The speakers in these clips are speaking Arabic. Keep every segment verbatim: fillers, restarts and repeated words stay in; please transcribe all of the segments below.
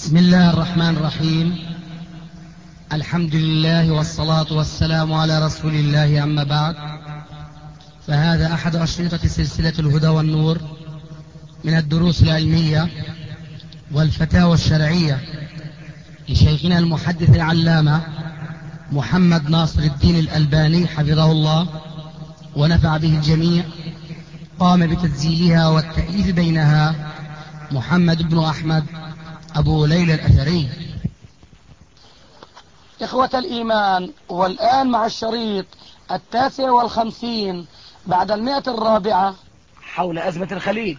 بسم الله الرحمن الرحيم. الحمد لله والصلاة والسلام على رسول الله، أما بعد، فهذا أحد أشرطة سلسلة الهدى والنور من الدروس العلمية والفتاوى الشرعية لشيخنا المحدث العلامة محمد ناصر الدين الألباني حفظه الله ونفع به الجميع. قام بتسجيلها والتأليف بينها محمد بن أحمد أبو ليلى الأثري. إخوة الإيمان، والآن مع الشريط التاسع والخمسين بعد المئة الرابعة حول أزمة الخليج.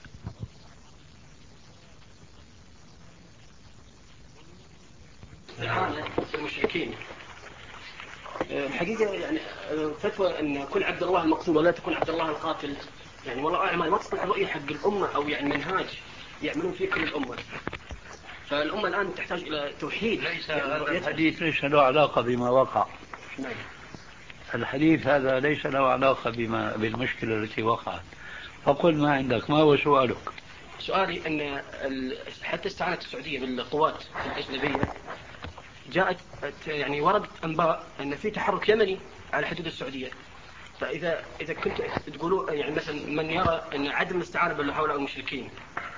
المشركين الحقيقة يعني فتوى أن كل عبد الله المقصود ولا تكون عبد الله القاتل، يعني والله أعلم ما تصلح الرؤية حق الأمة أو يعني منهاج يعملون فيه كل الأمة. فالأمة الآن تحتاج إلى توحيد. ليس يعني الحديث ليس له علاقة بما وقع. نعم. الحديث هذا ليس له علاقة بما بالمشكلة التي وقعت. فقل ما عندك، ما هو سؤالك؟ سؤالي أن حتى استعانت السعودية بالقوات الأجنبية، جاءت يعني وردت أنباء أن في تحرك يمني على حدود السعودية. فإذا إذا كنت تقولوا يعني مثلا من يرى أن عدم الاستعانة بالهؤلاء المشركين،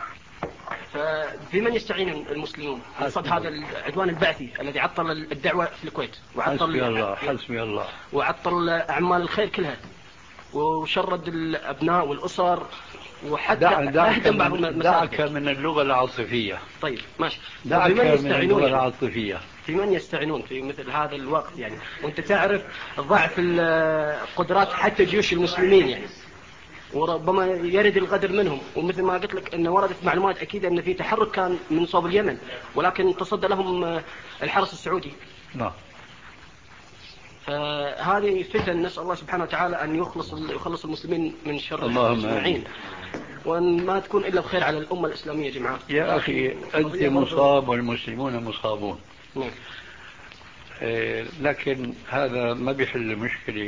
فبمن يستعين المسلمون قصد هذا العدوان البعثي الذي عطل الدعوة في الكويت وعطل حسبي الله حسبي الله وعطل أعمال الخير كلها وشرد الأبناء والأسر وحتى دعك أهدم بعض من, المساجد. دعك من اللغة العاطفية. طيب ماشي. دعك من اللغة يعني العاطفية. في من يستعينون في مثل هذا الوقت يعني، وانت تعرف ضعف القدرات حتى جيوش المسلمين يعني، وربما يرد الغدر منهم. ومثل ما قلت لك ان وردت معلومات اكيد ان في تحرك كان من صوب اليمن، ولكن تصدى لهم الحرس السعودي. نعم. فهذه فتن، نسأل الله سبحانه وتعالى ان يخلص يخلص المسلمين من شر اللهم، وان ما تكون الا الخير على الامه الاسلاميه يا جماعه. يا اخي انت مصاب والمسلمون مصابون. نعم. إيه، لكن هذا ما بيحل المشكلة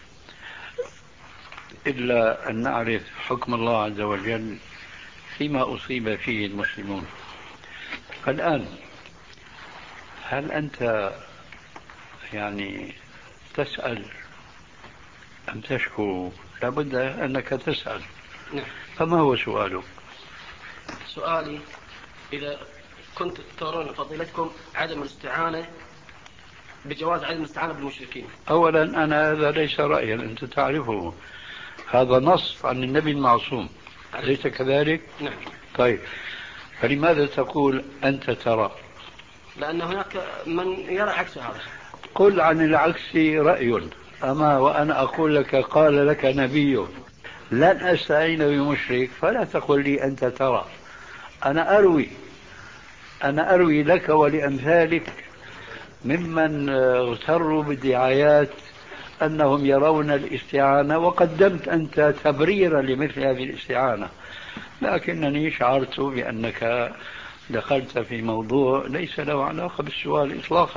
إلا أن نعرف حكم الله عز وجل فيما أصيب فيه المسلمون. الآن هل أنت يعني تسأل أم تشكو؟ لابد أنك تسأل. نعم. فما هو سؤالك؟ سؤالي إذا كنت ترون فضيلتكم عدم الاستعانة بجواز عدم الاستعانة بالمشركين. أولا أنا هذا ليس رأيا، أنت تعرفه، هذا نص عن النبي المعصوم، أليس كذلك؟ نعم. طيب فلماذا تقول أنت ترى؟ لأن هناك من يرى عكس هذا. قل عن العكس رأي، أما وأنا أقول لك قال لك نبي لن أستعين بمشرك فلا تقل لي أنت ترى. أنا أروي أنا أروي لك ولأمثالك ممن اغتروا بالدعايات أنهم يرون الاستعانة، وقدمت أنت تبريرا لمثل هذه الاستعانة، لكنني شعرت بأنك دخلت في موضوع ليس له علاقة بالسؤال إطلاقا.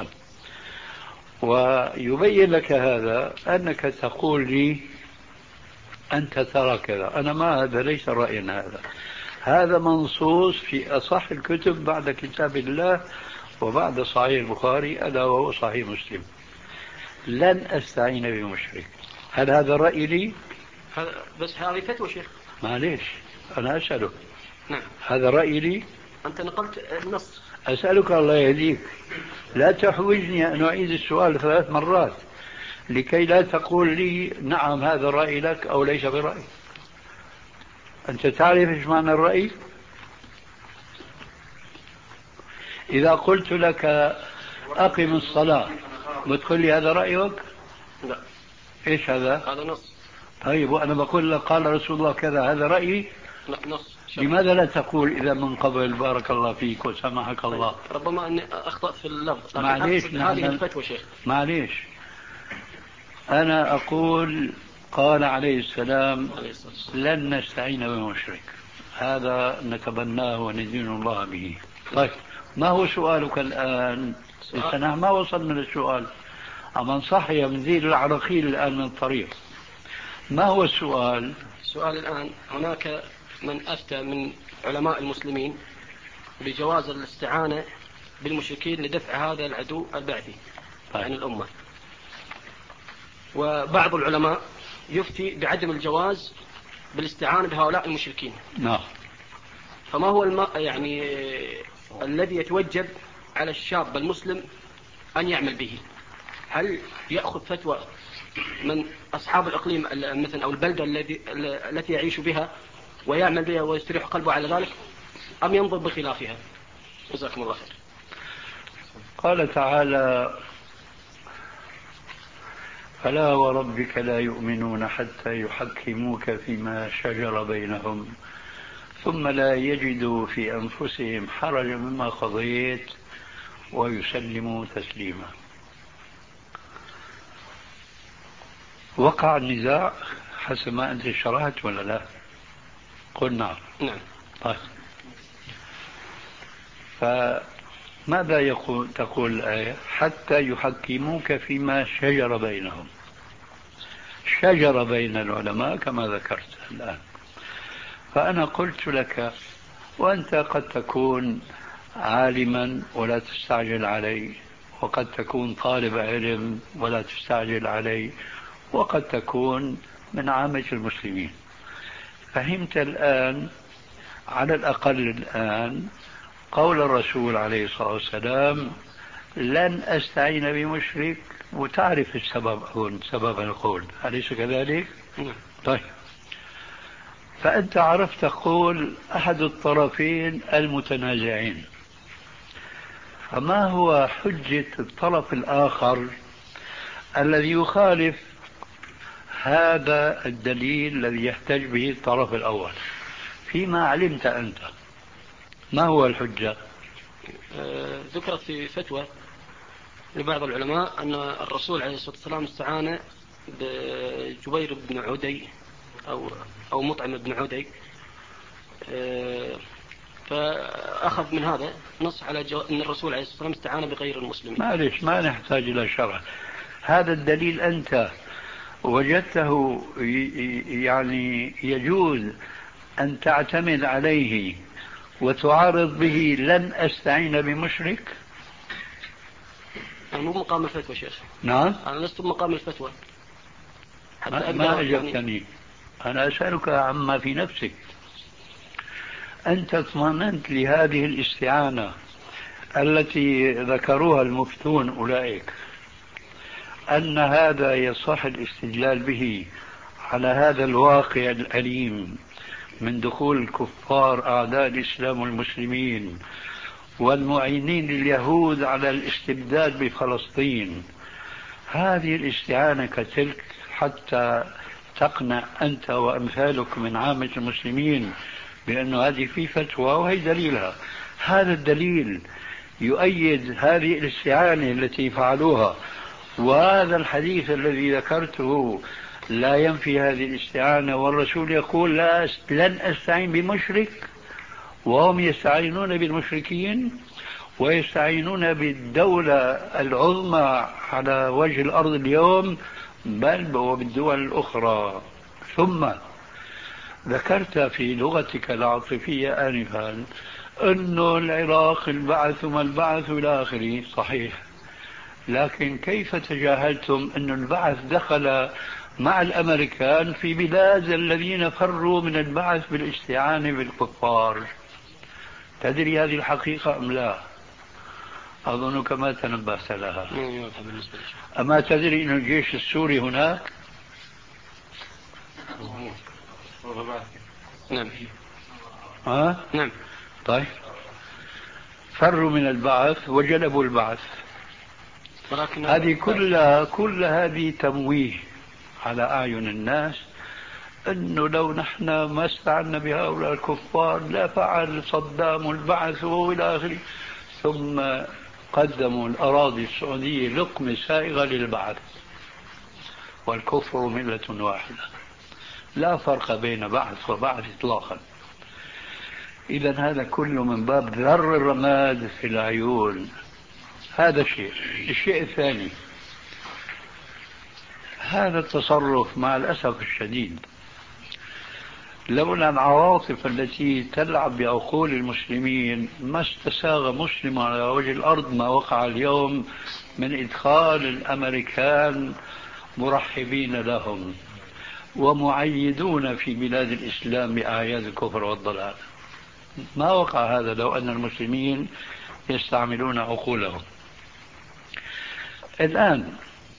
ويبين لك هذا أنك تقول لي أنت ترى كذا. أنا ما هذا ليس رأيا، هذا هذا منصوص في أصح الكتب بعد كتاب الله وبعد صحيح البخاري ألا وهو صحيح مسلم. لن أستعين بمشرك. هل هذا رأي لي؟ بس هذه فتوى شيخ. معليش أنا أسألك. نعم. هذا رأي لي؟ أنت نقلت النص. أسألك الله يهديك، لا تحوجني أن أعيد السؤال ثلاث مرات لكي لا تقول لي نعم هذا الرأي لك أو ليس برأي. أنت تعرف إيش معنى الرأي؟ إذا قلت لك أقم الصلاة بتقول لي هذا رأيك؟ لا. إيش هذا؟ هذا نص. طيب وأنا بقول لك قال رسول الله كذا، هذا رأيي؟ لا نص. لماذا لا تقول إذا من قبل بارك الله فيك وسمحك الله؟ ربما أني أخطأت في اللفظ. معليش هذه الفتوى شيخ. معليش أنا أقول قال عليه السلام لن نستعين بمشرك، هذا نتبناه وندين الله به. طيب ما هو سؤالك الآن؟ لسنا ما وصلنا للسؤال، أما صح يا منزيل العراقيل الآن من الطريق. ما هو السؤال؟ السؤال الآن هناك من أفتى من علماء المسلمين بجواز الاستعانة بالمشركين لدفع هذا العدو البعثي عن الأمة، وبعض العلماء يفتي بعدم الجواز بالاستعانة بهؤلاء المشركين. نعم. فما هو الم... يعني الذي يتوجب على الشاب المسلم أن يعمل به؟ هل يأخذ فتوى من أصحاب الإقليم مثلا أو البلدة الذي التي يعيش بها ويعمل بها ويستريح قلبه على ذلك، أم ينظر بخلافها؟ جزاكم الله خير. قال تعالى: فلا وربك لا يؤمنون حتى يحكموك فيما شجر بينهم ثم لا يجدوا في أنفسهم حرجا مما قضيت ويسلموا تسليما. وقع النزاع حسب ما أنت شرحت ولا لا؟ قل نعم. نعم. طيب، فماذا يقول تقول الآية؟ حتى يحكموك فيما شجر بينهم. شجر بين العلماء كما ذكرت الآن. فأنا قلت لك، وأنت قد تكون عالما ولا تستعجل علي، وقد تكون طالب علم ولا تستعجل علي، وقد تكون من عامة المسلمين. فهمت الآن على الأقل الآن قول الرسول عليه الصلاة والسلام: لن أستعين بمشرك، وتعرف السبب أو سبب القول، أليس كذلك؟ طيب، فأنت عرفت قول أحد الطرفين المتنازعين، فما هو حجة الطرف الآخر الذي يخالف هذا الدليل الذي يحتج به الطرف الأول فيما علمت أنت؟ ما هو الحجة؟ آه، ذكرت في فتوى لبعض العلماء أن الرسول عليه الصلاة والسلام استعان بجبير بن عدي أو أو مطعم بن عدي، آه، فأخذ من هذا نص على جو... أن الرسول عليه الصلاة والسلام استعان بغير المسلمين. معلش، ما نحتاج إلى شرح. هذا الدليل أنت وجدته يعني يجوز أن تعتمد عليه وتعارض به لن أستعين بمشرك؟ أنا مو بمقام الفتوى شيخ. نعم، أنا لست بمقام الفتوى حتى ما, أقدر ما أجبتني يعني... أنا أسألك عما في نفسك. أنت اطمأننت لهذه الاستعانة التي ذكروها المفتون أولئك أن هذا يصح الاستدلال به على هذا الواقع الأليم من دخول الكفار أعداء الإسلام والمسلمين والمعينين لليهود على الاستبداد بفلسطين. هذه الاستعانة كتلك حتى تقنع أنت وأمثالك من عامة المسلمين بأن هذه في فتوى وهي دليلها. هذا الدليل يؤيد هذه الاستعانة التي فعلوها، وهذا الحديث الذي ذكرته لا ينفي هذه الاستعانة، والرسول يقول لا لن أستعين بمشرك، وهم يستعينون بالمشركين ويستعينون بالدولة العظمى على وجه الأرض اليوم، بل وبالدول الأخرى. ثم ذكرت في لغتك العاطفية آنفا أن العراق البعث ما البعث إلى آخره، صحيح، لكن كيف تجاهلتم أن البعث دخل مع الأمريكان في بلاد الذين فروا من البعث بالاستعانة بالكفار؟ تدري هذه الحقيقة أم لا؟ أظنك ما تنبهت لها. أما تدري أن الجيش السوري هناك؟ نعم. ها؟ نعم. طيب، فروا من البعث وجلبوا البعث. هذه كلها كل هذه تمويه على أعين الناس أنه لو نحن ما استعنا بهؤلاء الكفار لا فعل صدام البعث وإلى آخره. ثم قدموا الأراضي السعودية لقمة سائغة للبعث، والكفر ملة واحدة، لا فرق بين بعث وبعث إطلاقا. إذا هذا كله من باب ذر الرماد في العيون. هذا شيء. الشيء الثاني، هذا التصرف مع الأسف الشديد لولا العواطف التي تلعب بعقول المسلمين ما استساغ مسلم على وجه الأرض ما وقع اليوم من إدخال الأمريكان مرحبين لهم ومعيدون في بلاد الإسلام بأعياد الكفر والضلال. ما وقع هذا لو أن المسلمين يستعملون عقولهم. الآن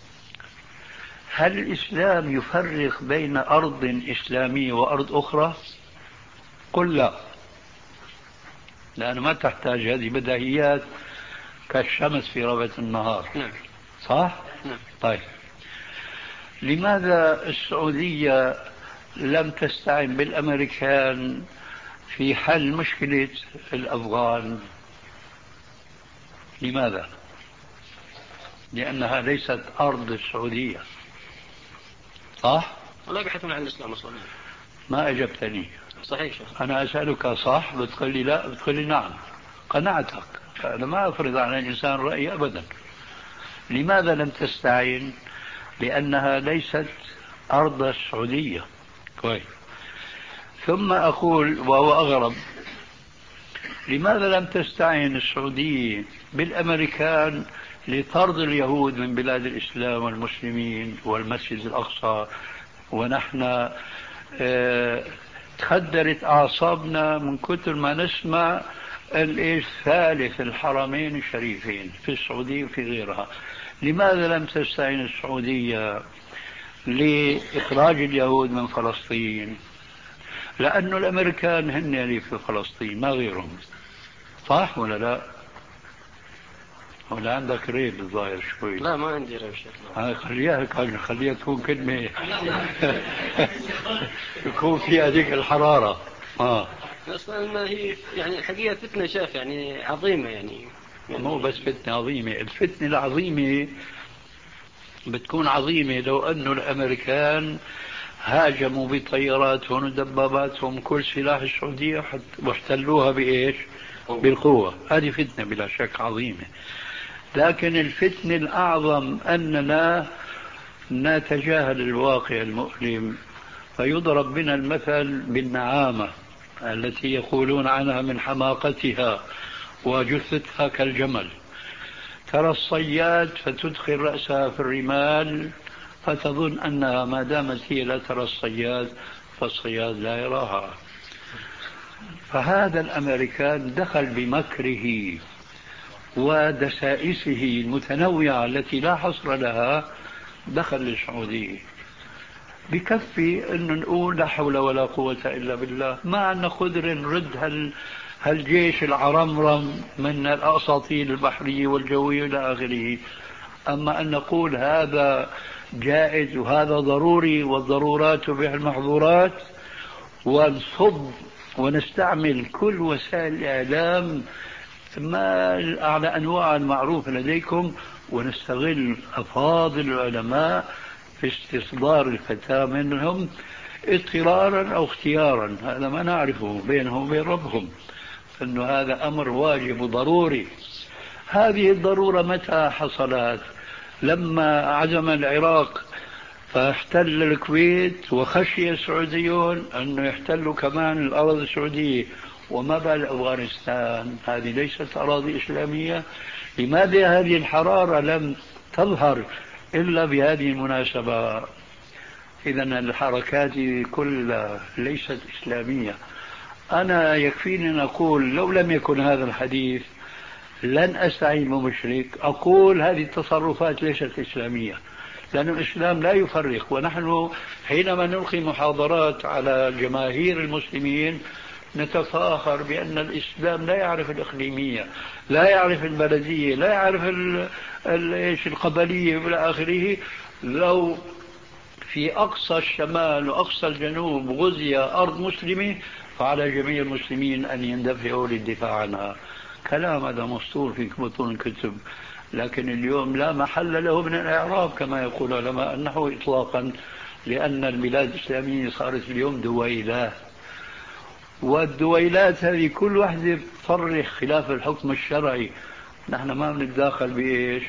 هل الإسلام يفرق بين أرض إسلامية وأرض أخرى؟ قل لا، لأنه ما تحتاج، هذه بديهيات كالشمس في ربة النهار. نعم. صح؟ نعم. طيب لماذا السعودية لم تستعن بالأمريكان في حل مشكلة الأفغان؟ لماذا؟ لأنها ليست أرض السعودية. صح؟ ولا يبحثون عن الإسلام أصلا. ما أجبتني. صحيح شيخ. أنا أسألك صح بتقول لي لا، بتقول لي نعم. قناعتك. أنا ما أفرض على الإنسان رأيي أبدا. لماذا لم تستعين؟ لأنها ليست أرض السعودية. كويس. ثم أقول وهو أغرب، لماذا لم تستعين السعودية بالأمريكان لطرد اليهود من بلاد الإسلام والمسلمين والمسجد الأقصى، ونحن اه تخدرت أعصابنا من كثر ما نسمع ثالث الحرمين الشريفين في السعودية وفي غيرها؟ لماذا لم تستعين السعودية لإخراج اليهود من فلسطين؟ لأن الأمريكان هن اللي في فلسطين ما غيرهم. صح ولا لا؟ ولا عندك ريب الظاهر شوي؟ لا ما عندي ريب شيخ. هاي خليها خليها تكون كلمة يكون فيها ذيك الحرارة. اه اصلا ما هي يعني الحقيقة فتنة شاف يعني عظيمة يعني. مو بس فتنة عظيمة، الفتنة العظيمة بتكون عظيمة لو أنه الأمريكان هاجموا بطياراتهم ودباباتهم كل سلاح السعودية واحتلوها بإيش؟ بالقوة. هذه فتنة بلا شك عظيمة. لكن الفتنة الأعظم أننا نتجاهل الواقع المؤلم، فيضرب بنا المثل بالنعامة التي يقولون عنها من حماقتها وجثتها كالجمل. ترى الصياد فتدخل رأسها في الرمال فتظن أنها ما دامت هي لا ترى الصياد فالصياد لا يراها. فهذا الأمريكان دخل بمكره ودسائسه المتنوعة التي لا حصر لها، دخل للسعودية. بكفي أن نقول لا حول ولا قوة إلا بالله، ما عندنا قدر نرد هال هالجيش العرمرم من الأساطيل البحرية والجوية إلى آخره. أما أن نقول هذا جائز وهذا ضروري والضرورات تبيح المحظورات، ونصب ونستعمل كل وسائل الإعلام ما على أنواع المعروفة لديكم، ونستغل أفاضل العلماء في استصدار الفتاة منهم اضطرارا أو اختيارا، هذا ما نعرفه بينهم وبين ربهم، أنه هذا أمر واجب وضروري. هذه الضرورة متى حصلت؟ لما عزم العراق فاحتل الكويت وخشي السعوديون أنه يحتلوا كمان الأرض السعودية. وما بال أفغانستان؟ هذه ليست أراضي إسلامية. لماذا هذه الحرارة لم تظهر إلا بهذه المناسبة؟ إذن الحركات كلها ليست إسلامية. أنا يكفيني أن أقول لو لم يكن هذا الحديث لن أستعين بمشرك، أقول هذه التصرفات ليست إسلامية، لأن الإسلام لا يفرق. ونحن حينما نلقي محاضرات على جماهير المسلمين نتفاخر بأن الإسلام لا يعرف الإقليمية، لا يعرف البلدية، لا يعرف القبلية إلى آخره. لو في أقصى الشمال وأقصى الجنوب غزي أرض مسلمة فعلى جميع المسلمين أن يندفعوا للدفاع عنها. كلام هذا مسطور في بطون الكتب، لكن اليوم لا محل له من الإعراب كما يقول علماء النحو إطلاقا، لأن البلاد الإسلامية صارت اليوم دويلات، والدويلات هذه كل واحدة تصرح خلاف الحكم الشرعي. نحن ما بنتداخل بإيش؟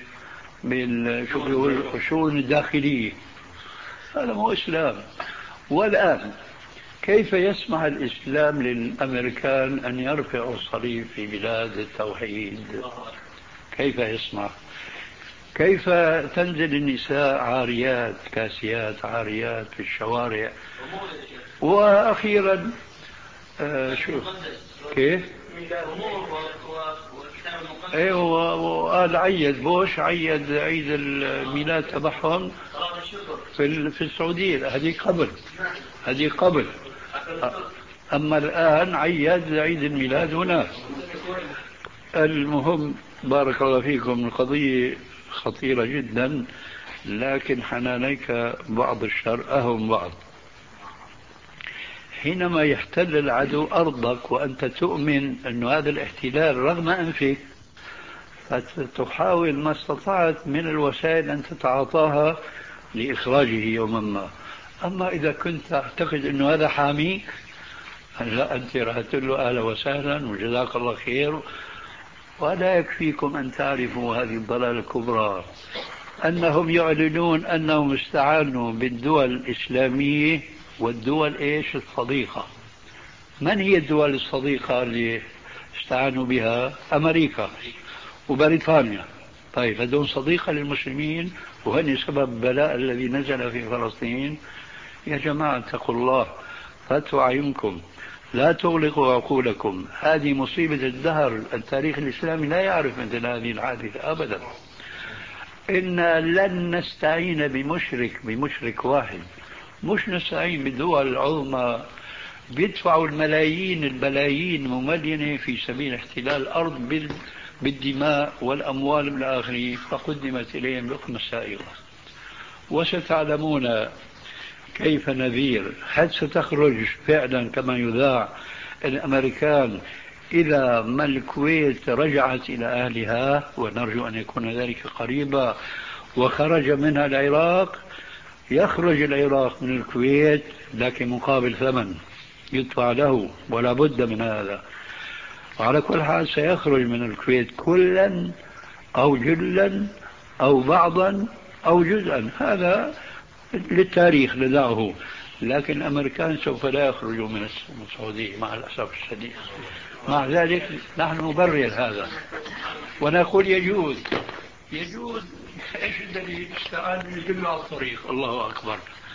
بالشؤون الداخلية. هذا مو إسلام. والآن كيف يسمح الإسلام للأمريكان أن يرفعوا الصليب في بلاد التوحيد؟ كيف يسمح؟ كيف تنزل النساء عاريات كاسيات عاريات في الشوارع؟ وأخيرا آه شو كيف؟ ايوه، وقال عيد بوش عيد عيد الميلاد تبعهم في في السعوديه. هذه قبل هذه قبل اما الان عيد عيد الميلاد هناك. المهم بارك الله فيكم، القضيه خطيره جدا، لكن حنانيك بعض الشر أهم بعض. حينما يحتل العدو أرضك وأنت تؤمن أن هذا الاحتلال رغم أنفك، فتحاول ما استطعت من الوسائل أن تتعاطاها لإخراجه يوما ما. أما إذا كنت تعتقد أن هذا حاميك، لا، أنت راح تقول له أهلا وسهلا وجزاك الله خير. ولا يكفيكم أن تعرفوا هذه الضلالة الكبرى، أنهم يعلنون أنهم استعانوا بالدول الإسلامية والدول إيش الصديقة. من هي الدول الصديقة اللي استعانوا بها؟ أمريكا وبريطانيا. طيب هذول صديقة للمسلمين وهن سبب البلاء الذي نزل في فلسطين. يا جماعة اتقوا الله، فاتوا أعينكم، لا تغلقوا عقولكم. هذه مصيبة الدهر. التاريخ الإسلامي لا يعرف مثل هذه الحادثة أبدا. إن لن نستعين بمشرك بمشرك واحد، مش نستعين بالدول العظمى بيدفعوا الملايين البلايين مملينة في سبيل احتلال الأرض بالدماء والأموال من آخره، فقدمت إليهم لقمة سائغة. وستعلمون كيف نذير. هل ستخرج فعلا كما يذاع الأمريكان إذا ما الكويت رجعت إلى أهلها، ونرجو أن يكون ذلك قريبا، وخرج منها العراق؟ يخرج العراق من الكويت لكن مقابل ثمن يدفع له، ولا بد من هذا. وعلى كل حال سيخرج من الكويت كلا أو جلا أو بعضا أو جزءا، هذا للتاريخ ندعه. لكن الأمريكان سوف لا يخرجوا من السعودية مع الأسف الشديد. مع ذلك نحن نبرر هذا ونقول يجوز يجوز. ايش الدليل؟ استعان يدل على الطريق. الله أكبر.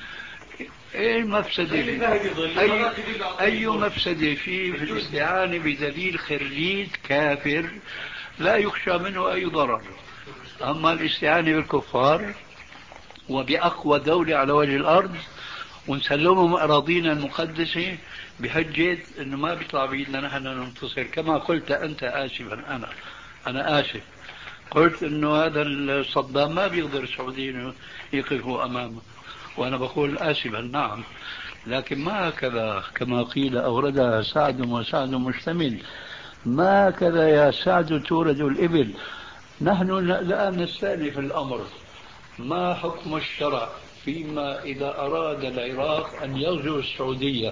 ايه المفسدة؟ أي, أي مفسدة في في الاستعانة بدليل خريج كافر لا يخشى منه أي ضرر؟ أما الاستعانة بالكفار وبأقوى دولة على وجه الأرض ونسلمهم أراضينا المقدسة بحجة أنه ما بيطلع بيدنا نحن ننتصر. كما قلت أنت آسفا، أنا أنا آسف، قلت أنه هذا الصدام ما بيقدر السعوديين يقفوا أمامه، وأنا بقول آسفا نعم، لكن ما هكذا كما قيل أوردها سعد وسعد مشتمل. ما هكذا يا سعد تورد الإبل. نحن الآن نستأنف الأمر. ما حكم الشرع فيما إذا أراد العراق أن يغزو السعودية؟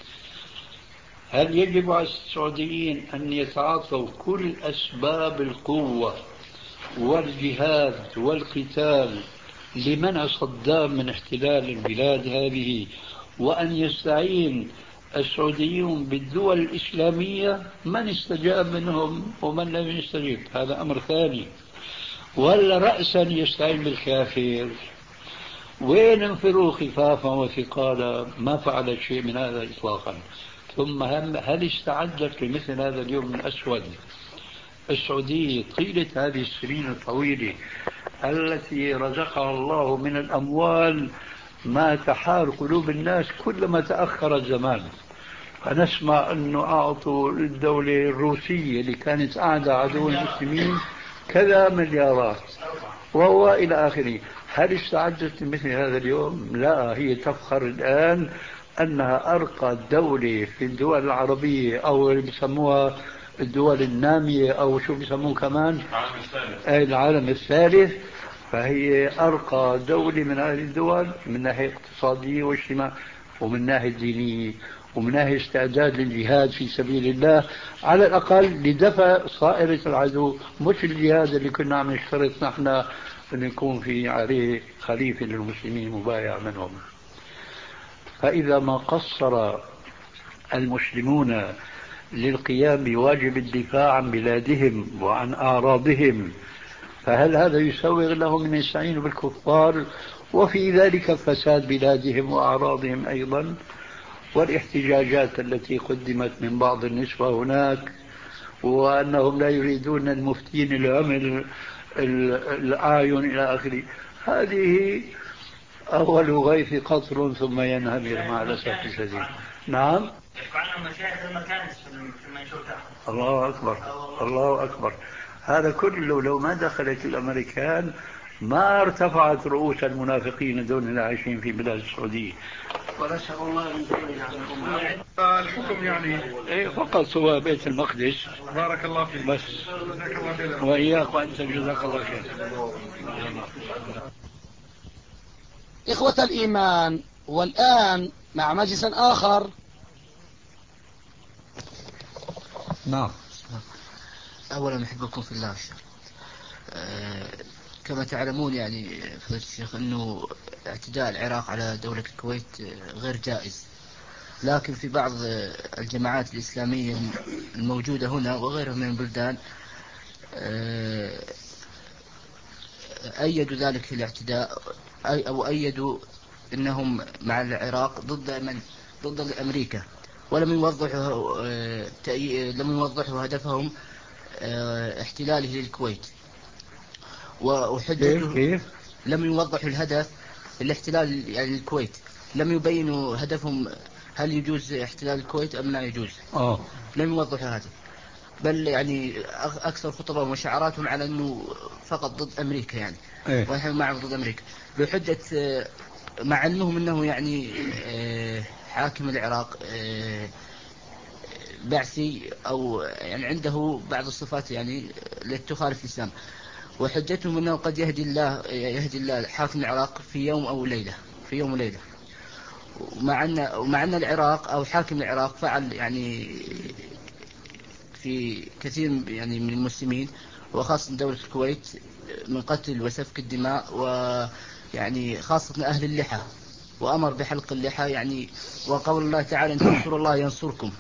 هل يجب على السعوديين أن يتعاطوا كل أسباب القوة والجهاد والقتال لمنع صدام من احتلال البلاد هذه، وأن يستعين السعوديون بالدول الإسلامية؟ من استجاب منهم ومن لم يستجيب هذا أمر ثاني. ولا رأسا يستعين بالكافر؟ وين انفروا خفافا وثقالا؟ ما فعلت شيء من هذا إطلاقا. ثم هل استعدت لمثل هذا اليوم الأسود؟ السعودية طيلة هذه السنين الطويلة التي رزقها الله من الأموال ما تحار قلوب الناس كلما تأخر الزمان. فنسمع أنه أعطوا الدولة الروسية اللي كانت أعدى عدو المسلمين كذا مليارات وهو إلى آخره. هل استعدت لمثل هذا اليوم؟ لا، هي تفخر الآن أنها أرقى دولة في الدول العربية، أو اللي بيسموها الدول النامية، أو شو بيسموه كمان العالم الثالث. فهي أرقى دولة من هذه الدول من ناحية اقتصادية واجتماعية ومن ناحية دينية ومن ناحية استعداد للجهاد في سبيل الله، على الأقل لدفع صائرة العدو، مش الجهاد اللي كنا عم نشترط نحن أن يكون في عليه خليفة للمسلمين مبايع منهم. فإذا ما قصر المسلمون للقيام بواجب الدفاع عن بلادهم وعن أعراضهم، فهل هذا يسوغ لهم أن يستعينوا بالكفار وفي ذلك فساد بلادهم وأعراضهم أيضا؟ والاحتجاجات التي قدمت من بعض النسوة هناك، وأنهم لا يريدون المفتين العمل الأعين إلى آخره، هذه أول غيث قطر ثم ينهمر مع الأسف الشديد. نعم، الله أكبر الله أكبر. هذا كله لو ما دخلت الأمريكان ما ارتفعت رؤوس المنافقين دون العايشين في بلاد السعودية. ونسأل الله أن يكون عنكم الحكم يعني إيه فقط هو بيت المقدس. بارك الله فيك. بس وإياك وأنت جزاك الله خير. إخوة الإيمان، والآن مع مجلس آخر. نعم. أولا أحبكم في الله. أه كما تعلمون يعني فضيلة الشيخ أنه اعتداء العراق على دولة الكويت غير جائز، لكن في بعض الجماعات الإسلامية الموجودة هنا وغيرها من البلدان أه أيدوا ذلك الاعتداء، أو أيدوا أنهم مع العراق ضد من ضد أمريكا، ولم يوضحوا لم يوضحوا هدفهم احتلاله للكويت. وحجته كيف لم يوضحوا الهدف الاحتلال يعني الكويت، لم يبينوا هدفهم هل يجوز احتلال الكويت أم لا يجوز. آه. لم يوضحوا هذا، بل يعني أكثر خطبهم وشعاراتهم على أنه فقط ضد أمريكا يعني إيه؟ ونحن معهم ضد أمريكا، بحجة مع علمهم أنه يعني حاكم العراق بعثي أو يعني عنده بعض الصفات يعني التي تخالف الإسلام، وحجتهم أنه قد يهدي الله يهدي الله حاكم العراق في يوم أو ليلة في يوم وليلة. ومع أن ومع أن العراق أو حاكم العراق فعل يعني في كثير يعني من المسلمين وخاصة دولة الكويت من قتل وسفك الدماء، ويعني خاصة أهل اللحى، وأمر بحلق اللحى يعني، وقول الله تعالى إن تنصروا الله ينصركم.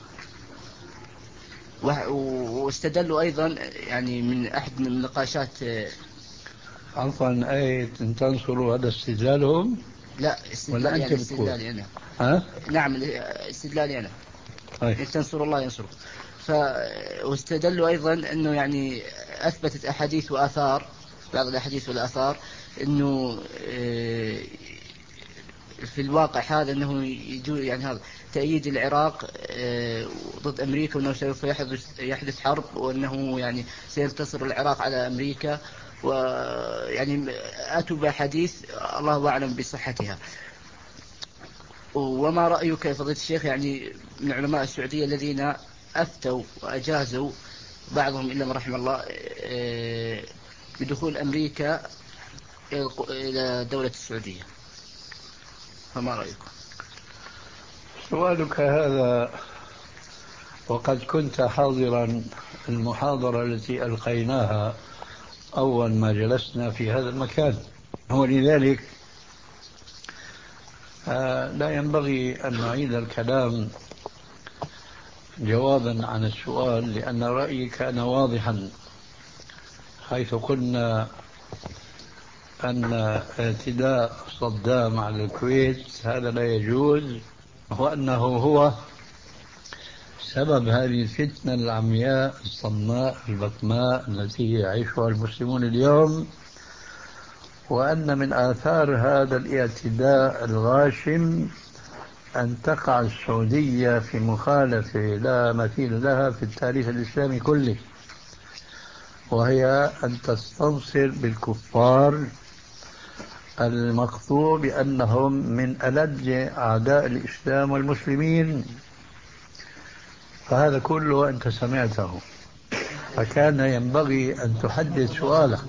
واستدلوا أيضا يعني من أحد من النقاشات. عفوا، آية إن تنصروا هذا استدلالهم؟ لا استدلال يعني استدلالي أنا. ها؟ نعم استدلالي أنا. أي. إن تنصروا الله ينصركم. ف واستدلوا أيضا أنه يعني أثبتت أحاديث وآثار، بعض الأحاديث والآثار أنه في الواقع هذا أنه يجوز يعني هذا تأييد العراق ضد أمريكا، وأنه سوف يحدث يحدث حرب، وأنه يعني سينتصر العراق على أمريكا، ويعني أتوا بأحاديث الله أعلم بصحتها. وما رأيك يا فضيلة الشيخ يعني من علماء السعودية الذين أفتوا وأجازوا بعضهم إلا ما رحم الله بدخول أمريكا إلى دولة السعودية، فما رأيكم؟ سؤالك هذا وقد كنت حاضرا المحاضرة التي ألقيناها أول ما جلسنا في هذا المكان، ولذلك لا ينبغي أن نعيد الكلام جوابا عن السؤال، لأن رأيي كان واضحا، حيث قلنا أن اعتداء صدام على الكويت هذا لا يجوز، وأنه هو سبب هذه الفتنة العمياء الصماء البكماء التي يعيشها المسلمون اليوم، وأن من آثار هذا الاعتداء الغاشم أن تقع السعودية في مخالفة لا مثيل لها في التاريخ الإسلامي كله، وهي أن تستنصر بالكفار المقطوع بأنهم من ألد أعداء الإسلام والمسلمين. فهذا كله أنت سمعته، فكان ينبغي أن تحدد سؤالك.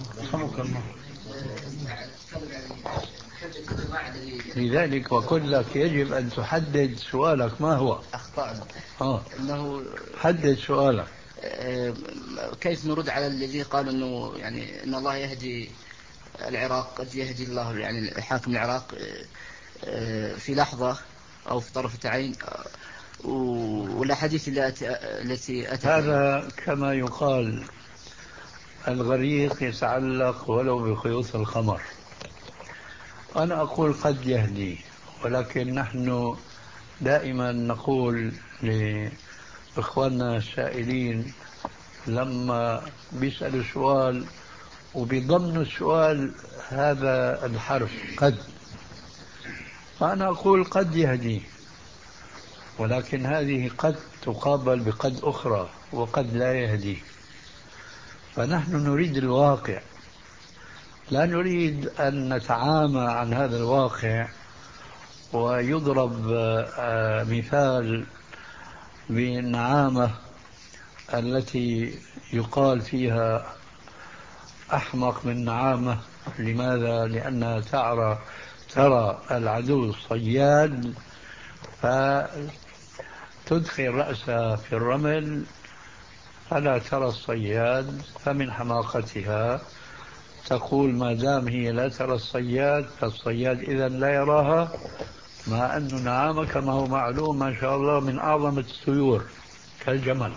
لذلك وقل لك يجب أن تحدد سؤالك ما هو. أخطأنا. آه. إنه حدد سؤالك. كيف نرد على الذي قالوا إنه يعني إن الله يهدي العراق، قد يهدي الله يعني حاكم العراق في لحظة أو في طرفة عين والأحاديث التي أتت هذا كما يقال الغريق يتعلق ولو بخيوط الخمر. أنا أقول قد يهدي، ولكن نحن دائما نقول لإخواننا السائلين لما بيسألوا سؤال وبضمن السؤال هذا الحرف قد، فأنا أقول قد يهدي، ولكن هذه قد تقابل بقد أخرى وقد لا يهدي. فنحن نريد الواقع، لا نريد أن نتعامى عن هذا الواقع. ويضرب مثال بالنعامة التي يقال فيها أحمق من نعامة. لماذا؟ لأنها ترى ترى العدو الصياد فتدخل رأسها في الرمل فلا ترى الصياد، فمن حماقتها تقول ما دام هي لا ترى الصياد فالصياد إذا لا يراها، مع أن نعامة كما هو معلوم ما شاء الله من أعظم الطيور كالجمل.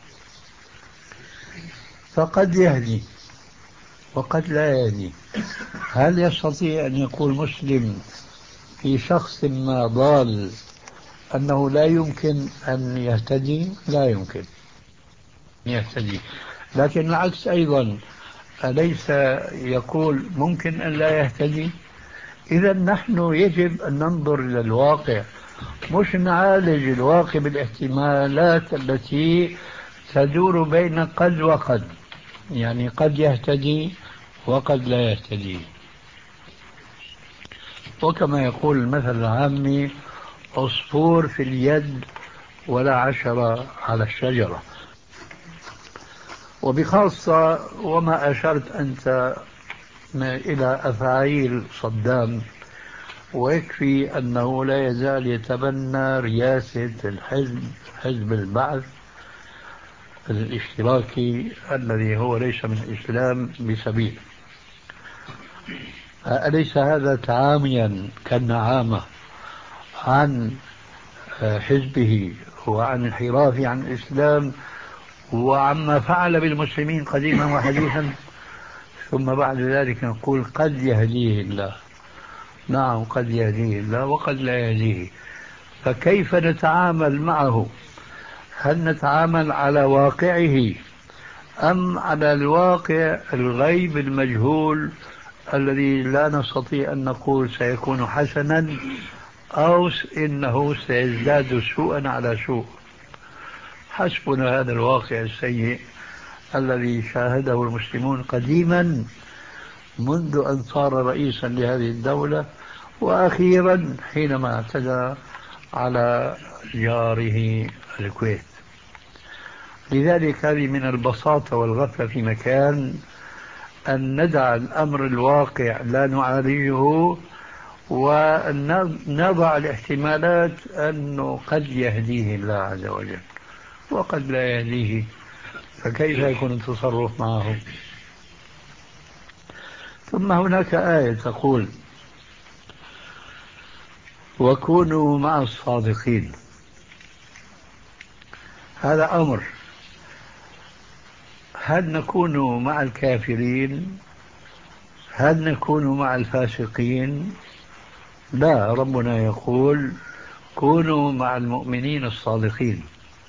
فقد يهدي وقد لا يهدي. هل يستطيع أن يقول مسلم في شخص ما ضال أنه لا يمكن أن يهتدي؟ لا يمكن يهتدي. لكن العكس أيضا، أليس يقول ممكن أن لا يهتدي؟ إذا نحن يجب أن ننظر إلى الواقع، مش نعالج الواقع بالاحتمالات التي تدور بين قد وقد، يعني قد يهتدي وقد لا يهتدي. وكما يقول المثل العامي عصفور في اليد ولا عشرة على الشجرة. وبخاصة وما أشرت أنت إلى أفعال صدام، ويكفي أنه لا يزال يتبنى رئاسة الحزب حزب البعث الاشتراكي الذي هو ليس من الإسلام بسبيل. أليس هذا تعاميا كالنعامة عن حزبه وعن انحرافه عن الإسلام وعما فعل بالمسلمين قديما وحديثا؟ ثم بعد ذلك نقول قد يهديه الله. نعم قد يهديه الله وقد لا يهديه. فكيف نتعامل معه؟ هل نتعامل على واقعه أم على الواقع الغيب المجهول الذي لا نستطيع أن نقول سيكون حسنا أو إنه سيزداد سوءا على سوء؟ حسبنا هذا الواقع السيء الذي شاهده المسلمون قديما منذ أن صار رئيسا لهذه الدولة، وأخيرا حينما اعتدى على جاره الكويت. لذلك هذه من البساطة والغفلة في مكان أن ندع الأمر الواقع لا نعالجه، ونضع الاحتمالات أنه قد يهديه الله عز وجل وقد لا يهديه. فكيف يكون التصرف معه؟ ثم هناك آية تقول وكونوا مع الصادقين. هذا أمر. هل نكون مع الكافرين؟ هل نكون مع الفاسقين؟ لا، ربنا يقول كونوا مع المؤمنين الصادقين.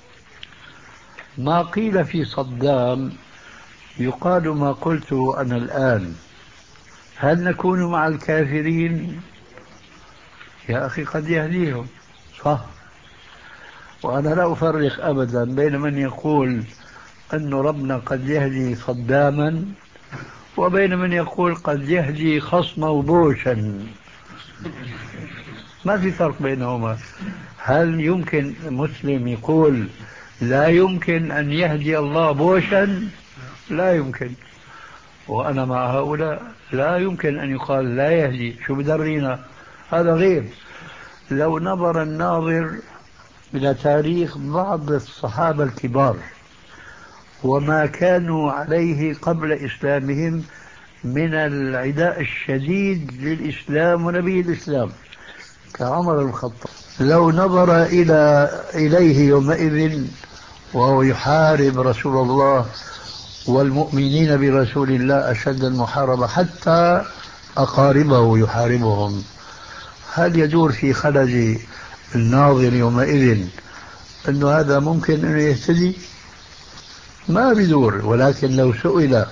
ما قيل في صدام يقال ما قلت أنا الآن. هل نكون مع الكافرين؟ يا أخي قد يهديهم، صح. وأنا لا أفرق أبدا بين من يقول أن ربنا قد يهدي صداما وبين من يقول قد يهدي خصمه بوشا. ما في فرق بينهما. هل يمكن مسلم يقول لا يمكن أن يهدي الله بوشا؟ لا يمكن. وأنا مع هؤلاء لا يمكن أن يقال لا يهدي. شو بدرينا؟ هذا غير. لو نظر الناظر إلى تاريخ بعض الصحابة الكبار وما كانوا عليه قبل إسلامهم من العداء الشديد للإسلام ونبي الإسلام، كعمر الخطاب لو نظر إلى إليه يومئذ وهو يحارب رسول الله والمؤمنين برسول الله أشد المحاربة حتى أقاربه يحاربهم، هل يدور في خلج الناظر يومئذ أنه هذا ممكن أن يهتدي؟ ما بدور. ولكن لو سئل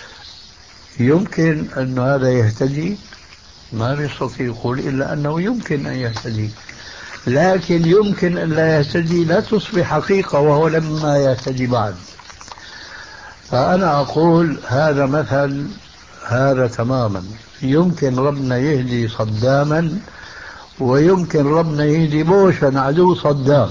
يمكن أن هذا يهتدي، ما يستطيع يقول إلا أنه يمكن أن يهتدي. لكن يمكن أن لا يهتدي لا تصبح حقيقة وهو لما يهتدي بعد. فأنا أقول هذا مثل هذا تماما، يمكن ربنا يهدي صداما ويمكن ربنا يهدي بوشا عدو صدام.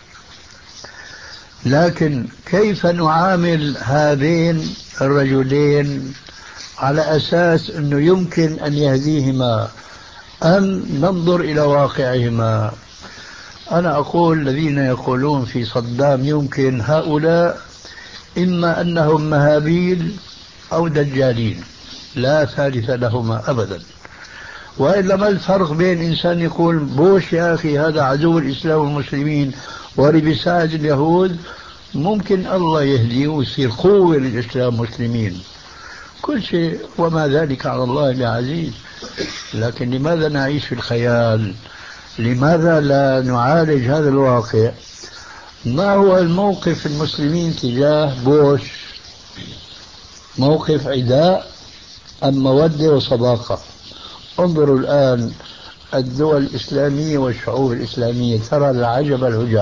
لكن كيف نعامل هذين الرجلين على أساس أنه يمكن أن يهديهما أم ننظر إلى واقعهما؟ أنا أقول الذين يقولون في صدام يمكن، هؤلاء إما أنهم مهابيل أو دجالين، لا ثالث لهما أبدا. وإلا ما الفرق بين إنسان يقول بوش يا أخي هذا عدو الإسلام والمسلمين وري بيساعد اليهود، ممكن الله يهديه ويصير قوة للإسلام والمسلمين، كل شيء وما ذلك على الله بعزيز. لكن لماذا نعيش في الخيال؟ لماذا لا نعالج هذا الواقع؟ ما هو الموقف المسلمين تجاه بوش؟ موقف عداء أم مودة وصداقة؟ انظروا الآن الدول الإسلامية والشعوب الإسلامية، ترى العجب العجاب.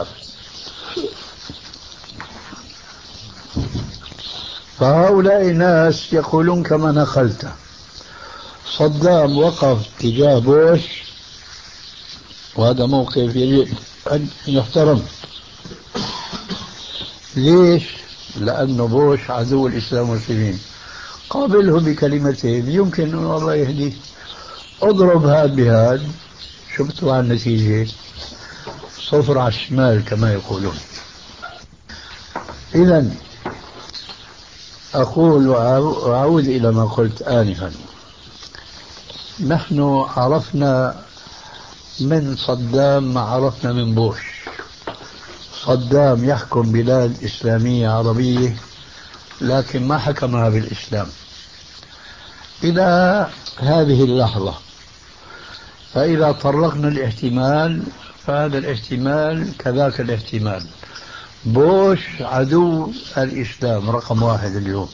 فهؤلاء الناس يقولون كما نقلت، صدام وقف تجاه بوش وهذا موقف يجب أن يحترم. ليش؟ لأنه بوش عدو الإسلام والمسلمين، قابله بكلمتين يمكن أن الله يهديه. اضرب هاد بهاد، شفتوا عن النتيجة، صفر على الشمال كما يقولون. إذن أقول وأعود إلى ما قلت آنفا، نحن عرفنا من صدام ما عرفنا من بوش. صدام يحكم بلاد إسلامية عربية لكن ما حكمها بالإسلام إلى هذه اللحظة. فإذا طرقنا الاحتمال فهذا الاحتمال كذاك الاحتمال. بوش عدو الإسلام رقم واحد اليوم،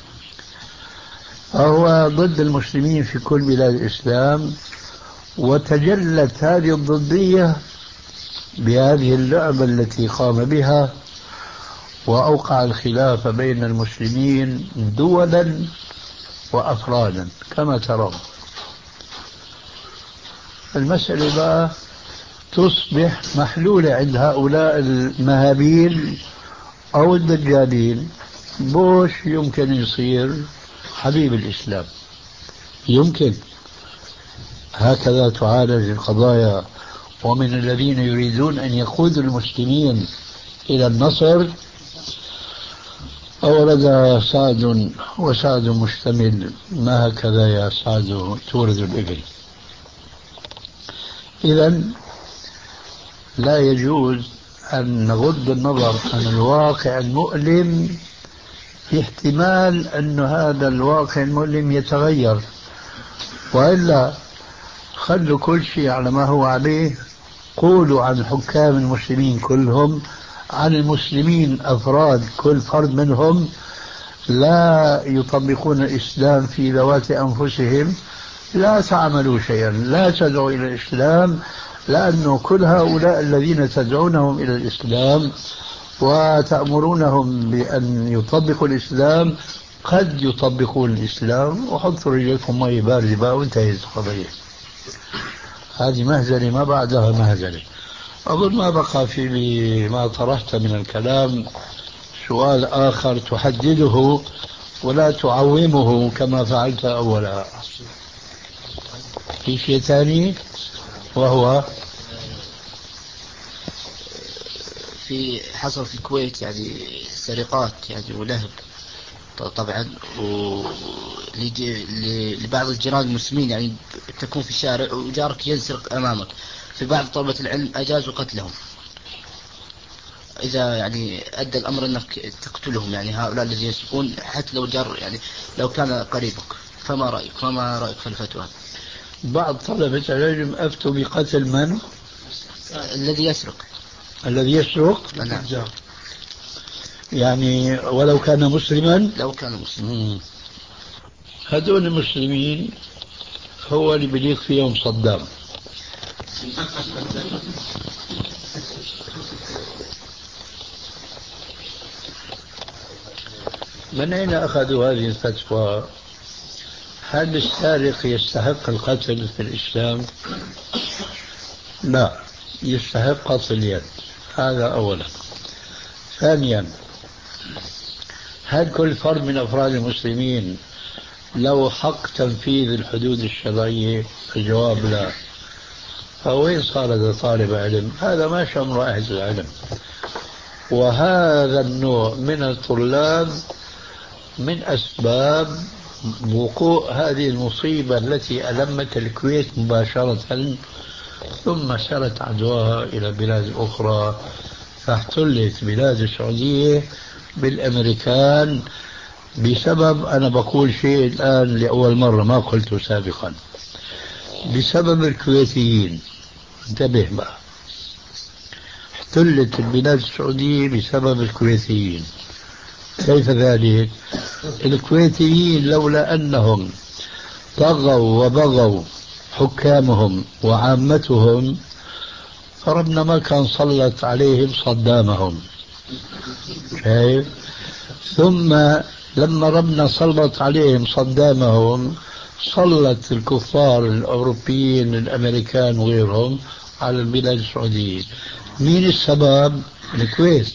فهو ضد المسلمين في كل بلاد الإسلام، وتجلت هذه الضدية بهذه اللعبة التي قام بها، وأوقع الخلاف بين المسلمين دولا وأفرادا كما ترون. المسألة بقى تصبح محلولة عند هؤلاء المهابيل أو الدجالين. بوش يمكن يصير حبيب الإسلام، يمكن هكذا تعالج القضايا. ومن الذين يريدون أن يقودوا المسلمين إلى النصر أورد سعد، وسعد مشتمل، ما هكذا يا سعد تورد الإبل. إذن لا يجوز أن نغض النظر عن الواقع المؤلم في احتمال أن هذا الواقع المؤلم يتغير، وإلا خلوا كل شيء على ما هو عليه. قولوا عن حكام المسلمين كلهم، عن المسلمين أفراد كل فرد منهم لا يطبقون الإسلام في ذوات أنفسهم، لا تعملوا شيئا، لا تدعوا إلى الإسلام، لأنه كل هؤلاء الذين تدعونهم إلى الإسلام وتأمرونهم بأن يطبقوا الإسلام قد يطبقون الإسلام. وحطوا رجلكم مي باردة بقى وانتهت القضية. هذه مهزلة ما بعدها مهزلة. أظن ما بقى في ما طرحت من الكلام سؤال آخر تحدده ولا تعومه كما فعلت أولا. في شيء ثاني وهو في حصل في الكويت يعني سرقات يعني ولهب طبعا، وللأسف لبعض الجيران المسلمين، يعني تكون في الشارع وجارك ينسرق أمامك، في بعض طلبة العلم أجازوا قتلهم إذا يعني أدى الأمر أنك تقتلهم، يعني هؤلاء الذين يسرقون حتى لو جار، يعني لو كان قريبك. فما رأيك فما رأيك في الفتوى؟ بعض طلبة العلم أفتوا بقتل من؟ الذي يسرق. الذي يسرق؟ نعم. يعني ولو كان مسلما؟ لو كان مسلما. هذول المسلمين هو اللي بليق فيهم صدام. من أين أخذوا هذه الفتوى؟ هل السارق يستحق القتل في الإسلام؟ لا، يستحق قطع اليد، هذا أولا. ثانيا، هل كل فرد من أفراد المسلمين له حق تنفيذ الحدود الشرعية؟ الجواب لا. فوين صار هذا طالب علم؟ هذا ما شأن أهل العلم. وهذا النوع من الطلاب من أسباب وقوع هذه المصيبة التي ألمت الكويت مباشرة، ثم سرت عدواها إلى بلاد أخرى، فاحتلت بلاد السعودية بالأمريكان بسبب، أنا بقول شيء الآن لأول مرة ما قلته سابقا، بسبب الكويتيين. انتبه بقى، احتلت البلاد السعودية بسبب الكويتيين. كيف ذلك؟ الكويتيين لولا أنهم طغوا وبغوا حكامهم وعامتهم فربنا ما كان سلط عليهم صدامهم. شايف؟ ثم لما ربنا سلط عليهم صدامهم سلط الكفار الأوروبيين الأمريكان وغيرهم على البلاد السعودية. مين السبب؟ الكويت.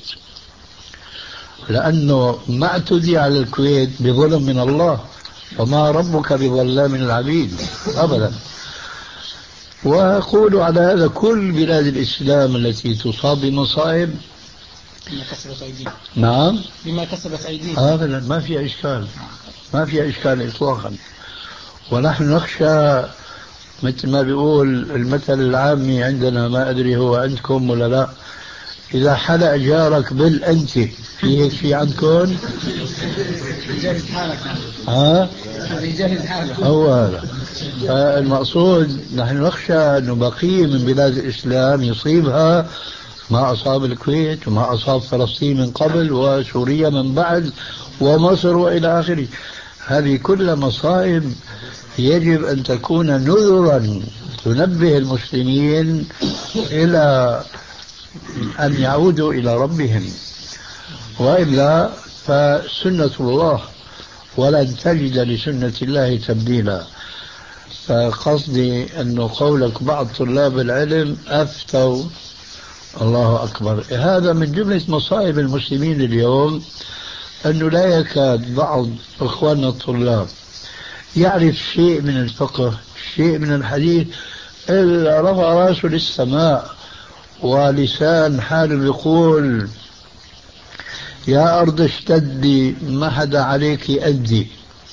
لأنه ما اعتدي على الكويت بظلم من الله، وما ربك بظلام العبيد أبدا. وأقول على هذا كل بلاد الإسلام التي تصاب بمصائب بما كسبت أيديهم. نعم بما كسبت أيديهم. أبدا ما في إشكال، ما في إشكال إطلاقا. ونحن نخشى مثل ما بيقول المثل العامي عندنا، ما أدري هو عندكم ولا لا، إذا حلق جارك بالأنت، في هيك شيء عندكم؟ يجهز حالك. ها؟ يجهز حالك. هو هذا. فالمقصود نحن نخشى أنه بقية من بلاد الإسلام يصيبها ما أصاب الكويت وما أصاب فلسطين من قبل وسوريا من بعد ومصر وإلى آخره. هذه كلها مصائب يجب أن تكون نذرا تنبه المسلمين إلى أن يعودوا إلى ربهم، وإلا فسنة الله ولن تجد لسنة الله تبديلا. فقصدي أنه قولك بعض طلاب العلم أفتوا، الله أكبر، هذا من جملة مصائب المسلمين اليوم، أنه لا يكاد بعض إخواننا الطلاب يعرف شيء من الفقه، شيء من الحديث، إلا رفع راسه للسماء ولسان حاله يقول يا أرض اشتدي ما حدا عليك أدي،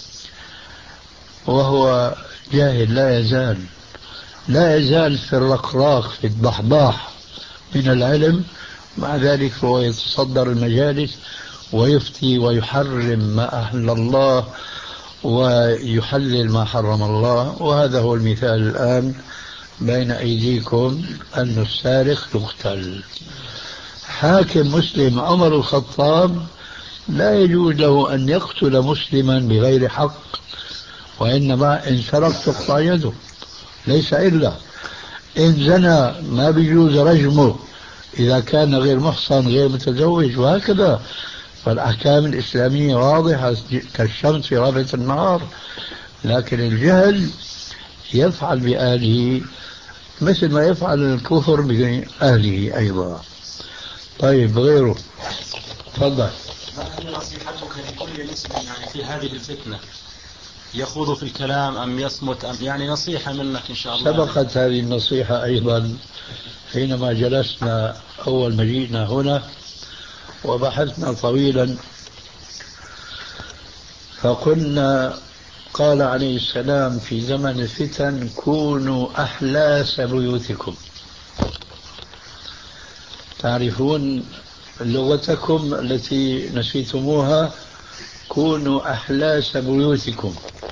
وهو جاهل لا يزال لا يزال في الرقراق في الضحضاح من العلم. مع ذلك هو يتصدر المجالس ويفتي ويحرم ما أحل الله ويحلل ما حرم الله. وهذا هو المثال الآن بين أيديكم، أن السارق يقتل. حاكم مسلم عمر الخطاب لا يجوز له أن يقتل مسلما بغير حق، وإنما إن سرق تقطع يده، ليس إلا إن زنى ما بيجوز رجمه إذا كان غير محصن غير متزوج، وهكذا. فالأحكام الإسلامية واضحة كالشمس في رابعة النهار. لكن الجهل يفعل بأهله مثل ما يفعل الكفر بأهله أيضا. طيب غيره، تفضل. ما نصيحتك لكل مسلم يعني في هذه الفتنة، يخوض في الكلام أم يصمت أم يعني نصيحة منك إن شاء الله؟ سبقت هذه النصيحة أيضا حينما جلسنا أول ما جئنا هنا وبحثنا طويلا، فقلنا قال عليه السلام في زمن الفتن كونوا أحلاس بيوتكم. تعرفون لغتكم التي نسيتموها، كونوا أحلاس بيوتكم.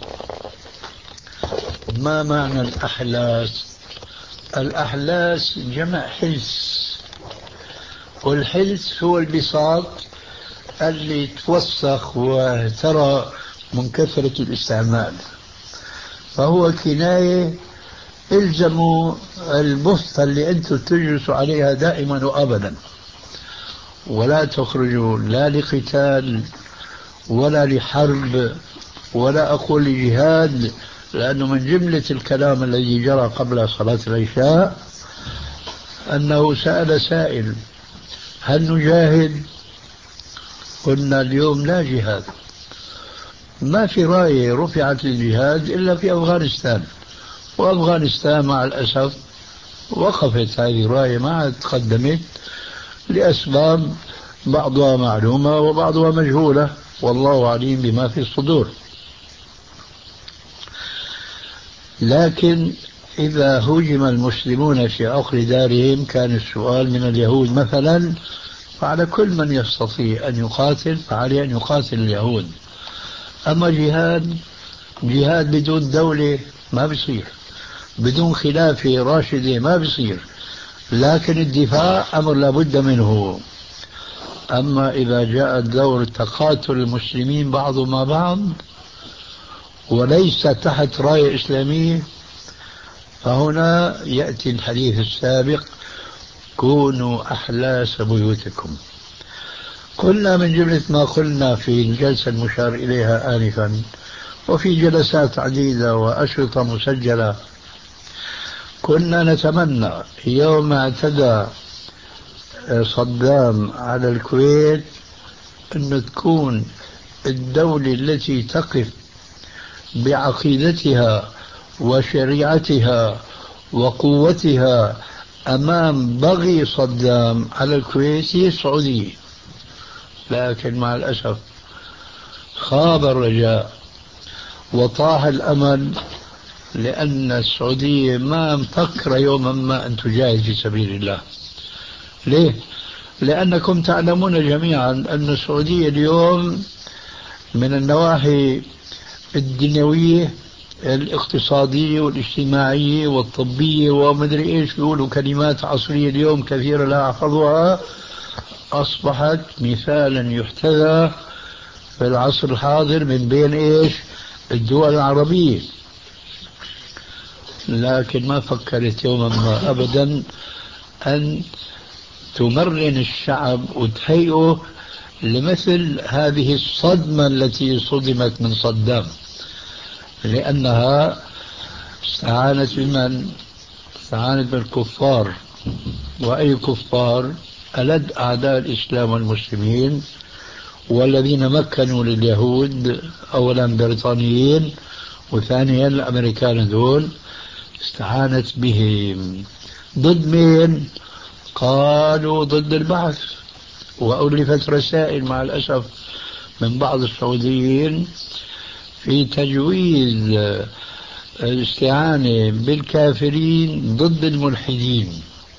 ما معنى الأحلاس؟ الأحلاس جمع حلس، والحلس هو البساط اللي توسخ وترى من كثرة الاستعمال، فهو كناية الزموا البسطة اللي أنتم تجلسوا عليها دائما وأبدا، ولا تخرجوا لا لقتال ولا لحرب ولا أقول لجهاد، لأنه من جملة الكلام الذي جرى قبل صلاة العشاء أنه سأل سائل هل نجاهد؟ قلنا اليوم لا جهاد، ما في راية رفعت للجهاد إلا في أفغانستان، وأفغانستان مع الأسف وقفت هذه الراية ما عاد تقدمت لأسباب بعضها معلومة وبعضها مجهولة، والله عليم بما في الصدور. لكن إذا هجم المسلمون في عقر دارهم كان السؤال من اليهود مثلا، فعلى كل من يستطيع أن يقاتل فعليه أن يقاتل اليهود. أما جهاد جهاد بدون دولة ما بيصير، بدون خلافة راشدة ما بيصير، لكن الدفاع أمر لابد منه. أما إذا جاء دور تقاتل المسلمين بعضهم مع بعض وليس تحت راية إسلامية، فهنا يأتي الحديث السابق كونوا أحلاس بيوتكم. قلنا من جملة ما قلنا في الجلسة المشار إليها آنفا وفي جلسات عديدة وأشرطة مسجلة، كنا نتمنى يوم اعتدى صدام على الكويت أن تكون الدولة التي تقف بعقيدتها وشريعتها وقوتها أمام بغي صدام على الكويت هي السعودية. لكن مع الأسف خاب الرجاء وطاح الأمل، لأن السعودية ما مفكرة يوما ما أن تجاهد في سبيل الله. ليه؟ لأنكم تعلمون جميعا أن السعودية اليوم من النواحي الدنيوية الاقتصادية والاجتماعية والطبية ومدري إيش بيقولوا كلمات عصرية اليوم كثيرة لا أحفظها، أصبحت مثالا يحتذى في العصر الحاضر من بين إيش الدول العربية. لكن ما فكرت يوما ما أبدا أن تمرن الشعب وتهيئه لمثل هذه الصدمة التي صدمت من صدام، لأنها استعانت بمن؟ استعانت بالكفار. وأي كفار؟ ألد أعداء الإسلام والمسلمين، والذين مكنوا لليهود أولا بريطانيين وثانيا الأمريكان دول، استعانت بهم ضد مين؟ قالوا ضد البعث. وألفت رسائل مع الأسف من بعض السعوديين في تجويز الاستعانة بالكافرين ضد الملحدين،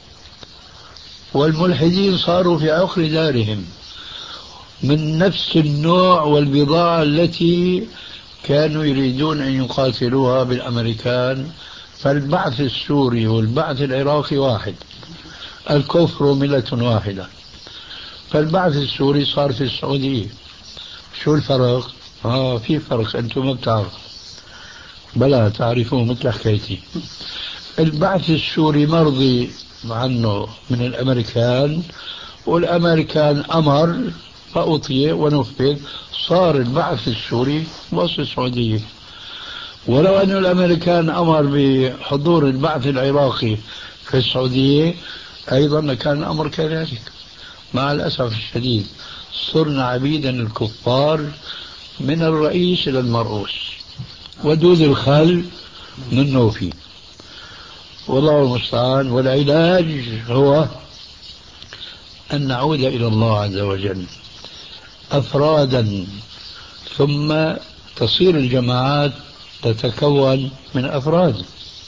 والملحدين صاروا في عقر دارهم من نفس النوع والبضاعة التي كانوا يريدون أن يقاتلوها بالأمريكان. فالبعث السوري والبعث العراقي واحد، الكفر ملة واحدة. فالبعث السوري صار في السعودية. شو الفرق؟ آه في فرق أنتم ما بتعرفوا، بلا تعرفوه مثل حكايتي. البعث السوري مرضي عنه من الأمريكان، والأمريكان أمر فأطيع ونفذ، صار البعث السوري وسط السعودية. ولو أن الأمريكان أمر بحضور البعث العراقي في السعودية أيضا كان الأمر كذلك. مع الأسف الشديد صرنا عبيدا الكفار من الرئيس إلى المرؤوس، ودود الخل منه فيه، والله المستعان. والعلاج هو أن نعود إلى الله عز وجل أفرادا، ثم تصير الجماعات تتكون من أفراد.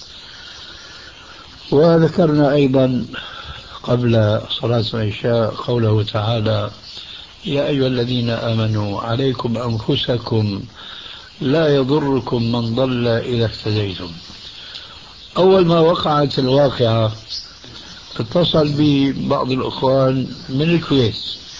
وذكرنا أيضا قبل صلاة العشاء قوله تعالى: يا أيها الذين آمنوا عليكم أنفسكم لا يضركم من ضل إذا اهتديتم. أول ما وقعت الواقعة اتصل بي بعض الأخوان من الكويت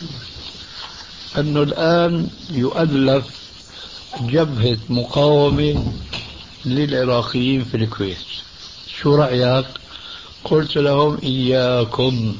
أنه الآن يؤلف جبهة مقاومة للعراقيين في الكويت، شو رأيك؟ قلت لهم إياكم.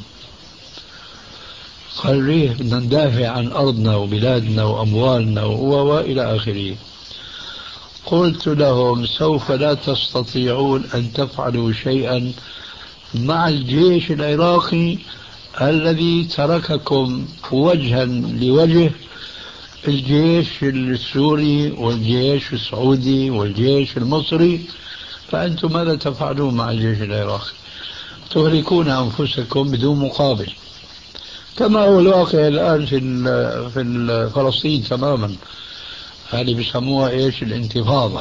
قال ليه؟ بدنا ندافع عن أرضنا وبلادنا وأموالنا وإلى آخره. قلت لهم سوف لا تستطيعون أن تفعلوا شيئا مع الجيش العراقي الذي ترككم وجها لوجه الجيش السوري والجيش السعودي والجيش المصري، فأنتم ماذا تفعلون مع الجيش العراقي؟ تهلكون أنفسكم بدون مقابل، كما هو الواقع الآن في في فلسطين تماما. هذه بيسموها إيش؟ الانتفاضة.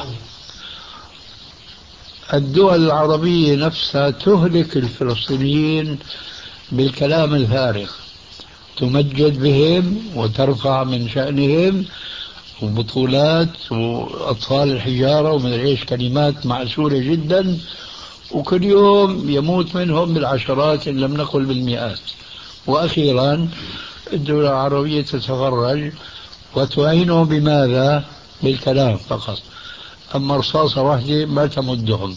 الدول العربية نفسها تهلك الفلسطينيين بالكلام الفارغ، تمجد بهم وترفع من شأنهم وبطولات وأطفال الحجارة ومن ايش، كلمات معسولة جدا، وكل يوم يموت منهم بالعشرات إن لم نقل بالمئات. وأخيرا الدولة العربية تتفرج وتعينهم بماذا؟ بالكلام فقط، أما رصاصة واحدة ما تمدهم.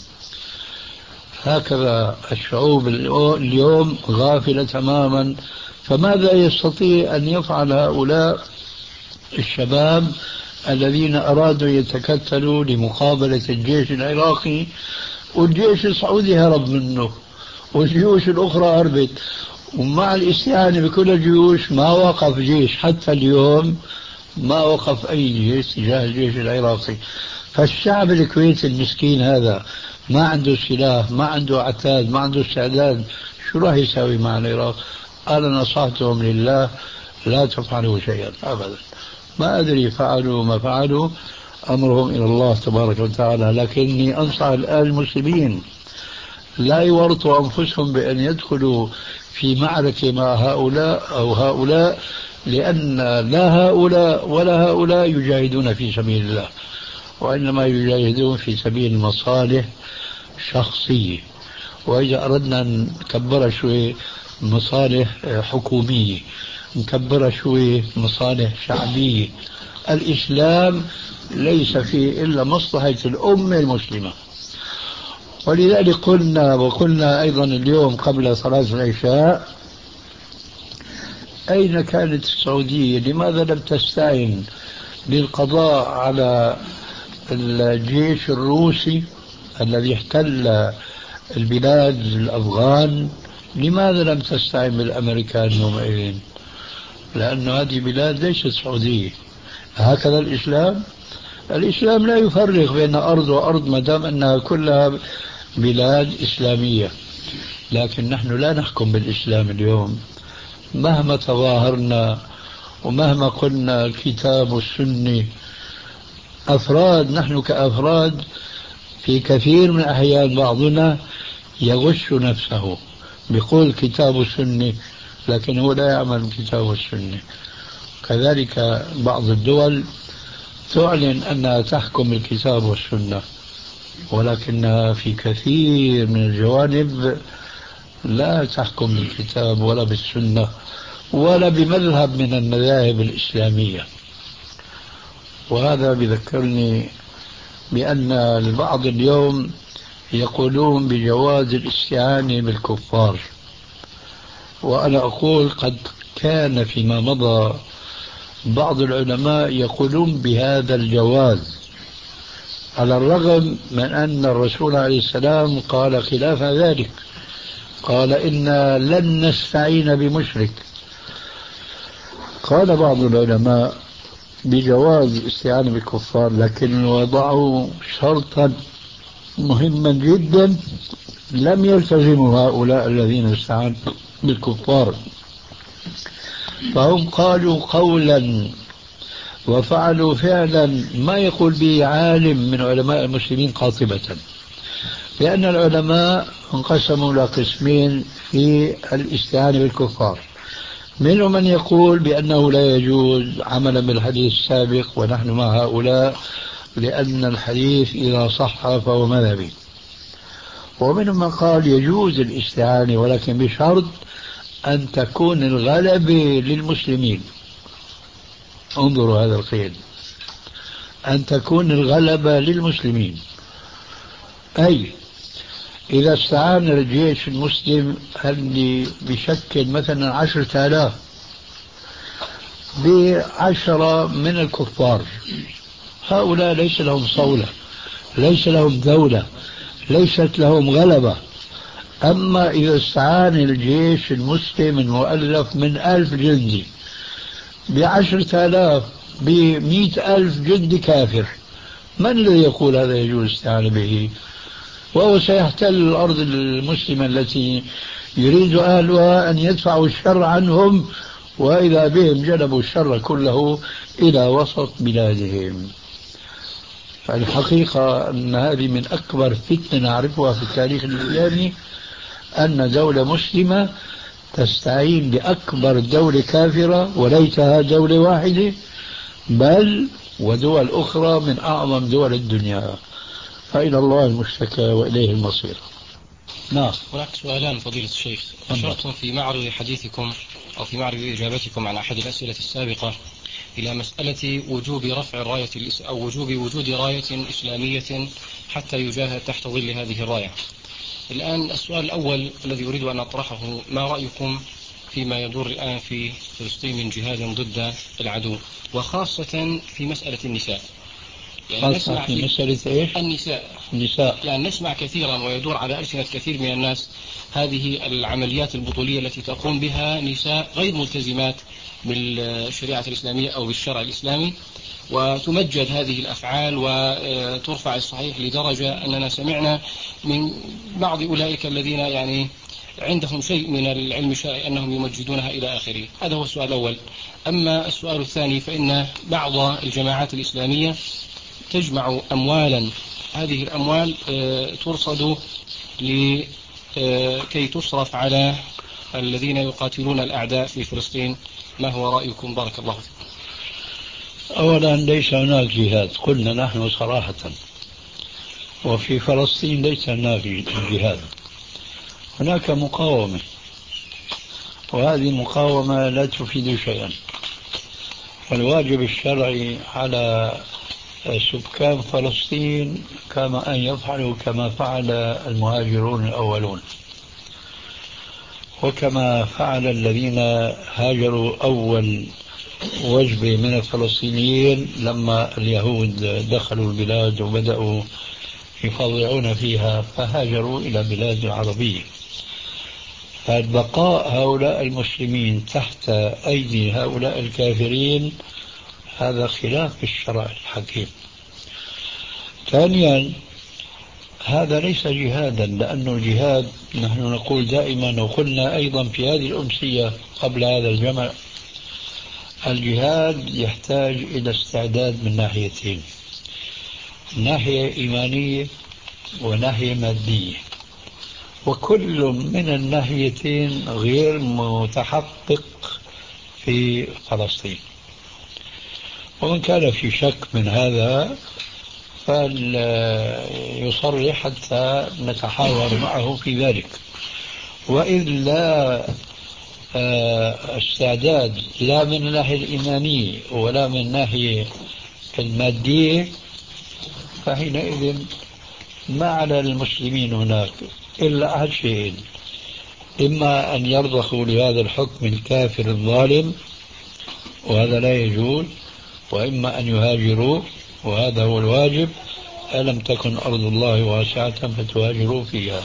هكذا الشعوب اليوم غافلة تماما. فماذا يستطيع أن يفعل هؤلاء الشباب الذين أرادوا يتكتلوا لمقابلة الجيش العراقي؟ والجيش السعودي هرب منه والجيوش الأخرى هربت، ومع الاستعانة بكل الجيوش ما وقف جيش حتى اليوم، ما وقف أي جيش تجاه الجيش العراقي. فالشعب الكويتي المسكين هذا ما عنده سلاح، ما عنده عتاد، ما عنده استعداد، شو راح يساوي مع العراق؟ أنا نصحتهم لله لا تفعلوا شيئا أبدا. ما أدري فعلوا ما فعلوا، أمرهم إلى الله تبارك وتعالى. لكني أنصح الآن المسلمين لا يورطوا أنفسهم بأن يدخلوا في معركة مع هؤلاء أو هؤلاء، لأن لا هؤلاء ولا هؤلاء يجاهدون في سبيل الله، وإنما يجاهدون في سبيل مصالح شخصية. وإذا أردنا نكبرها شوي مصالح حكومية، نكبرها شوي مصالح شعبية. الإسلام ليس فيه إلا مصلحة الأمة المسلمة. ولذلك قلنا وقلنا أيضا اليوم قبل صلاة العشاء: أين كانت السعودية؟ لماذا لم تستعن للقضاء على الجيش الروسي الذي احتل البلاد الأفغان؟ لماذا لم تستعن بالأمريكان يومئذ؟ لأن هذه بلاد ليست سعودية. هكذا الإسلام الإسلام لا يفرق بين أرض وأرض ما دام أنها كلها بلاد إسلامية. لكن نحن لا نحكم بالإسلام اليوم، مهما تظاهرنا ومهما قلنا الكتاب والسنة. أفراد، نحن كأفراد في كثير من الأحيان بعضنا يغش نفسه بيقول كتاب والسنة، لكن هو لا يعمل بالكتاب والسنة. كذلك بعض الدول تعلن أنها تحكم بالكتاب والسنة، ولكنها في كثير من الجوانب لا تحكم بالكتاب ولا بالسنة ولا بمذهب من المذاهب الإسلامية. وهذا بذكرني بأن البعض اليوم يقولون بجواز الاستعانة بالكفار، وأنا أقول قد كان فيما مضى بعض العلماء يقولون بهذا الجواز، على الرغم من أن الرسول عليه السلام قال خلاف ذلك، قال إنا لن نستعين بمشرك. قال بعض العلماء بجواز الاستعانة بالكفار، لكن وضعوا شرطا مهما جدا لم يلتزموا هؤلاء الذين استعانوا بالكفار. فهم قالوا قولا وفعلوا فعلا ما يقول به عالم من علماء المسلمين قاطبة، لأن العلماء انقسموا إلى قسمين في الاستعانة بالكفار. منهم من يقول بأنه لا يجوز عملا بالحديث السابق ونحن مع هؤلاء، لأن الحديث إذا صح فهو مذهبي. ومنهم من قال يجوز الاستعانة ولكن بشرط أن تكون الغلبة للمسلمين. انظروا هذا القيد، أن تكون الغلبة للمسلمين، أي إذا استعان الجيش المسلم اللي بشكل مثلا عشرة آلاف بعشرة من الكفار، هؤلاء ليس لهم صولة، ليس لهم دولة، ليست لهم غلبة. أما إذا استعان الجيش المسلم المؤلف من ألف جندي بعشرة آلاف بمئة ألف جندي كافر، من الذي يقول هذا يجوز الاستعانة به؟ وهو سيحتل الأرض المسلمة التي يريد أهلها أن يدفعوا الشر عنهم، وإذا بهم جلبوا الشر كله إلى وسط بلادهم. فالحقيقة أن هذه من أكبر فتنة نعرفها في التاريخ الإسلامي، أن دولة مسلمة تستعين بأكبر دولة كافرة وليتها دولة واحدة، بل ودول أخرى من أعظم دول الدنيا. فإلى الله المشتكى وإليه المصير. نعم. هناك سؤالان فضيلة الشيخ. أشرتم في معرض حديثكم أو في معرض إجابتكم عن أحد الأسئلة السابقة إلى مسألة وجوب رفع الراية أو وجوب وجود راية إسلامية حتى يجاهد تحت ظل هذه الراية. الآن السؤال الأول الذي أريد أن أطرحه، ما رأيكم فيما يدور الآن في فلسطين من جهاد ضد العدو، وخاصة في مسألة النساء؟ يعني نسمع في مسألة إيش؟ النساء. النساء يعني نسمع كثيرا ويدور على ألسنة كثير من الناس هذه العمليات البطولية التي تقوم بها نساء غير ملتزمات بالشريعة الإسلامية أو بالشرع الإسلامي، وتمجد هذه الأفعال وترفع الصحيح لدرجة أننا سمعنا من بعض أولئك الذين يعني عندهم شيء من العلم الشرعي أنهم يمجدونها إلى آخره. هذا هو السؤال الأول. أما السؤال الثاني، فإن بعض الجماعات الإسلامية تجمع أموالا، هذه الأموال ترصد لكي تصرف على الذين يقاتلون الأعداء في فلسطين. ما هو رأيكم؟ بارك الله فيكم. أولا ليس هناك جهاد، قلنا نحن صراحة، وفي فلسطين ليس هناك جهاد، هناك مقاومة، وهذه المقاومة لا تفيد شيئا. والواجب الشرعي على سكان فلسطين كما أن يفعلوا كما فعل المهاجرون الأولون، وكما فعل الذين هاجروا أول وجبة من الفلسطينيين لما اليهود دخلوا البلاد وبدأوا يفضعون فيها، فهاجروا إلى بلاد عربية. فالبقاء هؤلاء المسلمين تحت أيدي هؤلاء الكافرين هذا خلاف الشرع الحكيم. ثانيا، هذا ليس جهادا، لأن الجهاد نحن نقول دائما، وقلنا أيضا في هذه الأمسية قبل هذا الجمع، الجهاد يحتاج إلى استعداد من ناحيتين، ناحية إيمانية وناحية مادية، وكل من الناحيتين غير متحقق في فلسطين. ومن كان في شك من هذا فليصرح حتى نتحاور معه في ذلك. وإلا استعداد لا من الناحية الإيمانية ولا من الناحية المادية، فحينئذ ما على المسلمين هناك إلا أحد شيئين: إما أن يرضخوا لهذا الحكم الكافر الظالم وهذا لا يجوز، وإما أن يهاجروا وهذا هو الواجب. ألم تكن أرض الله واسعة فتهاجروا فيها.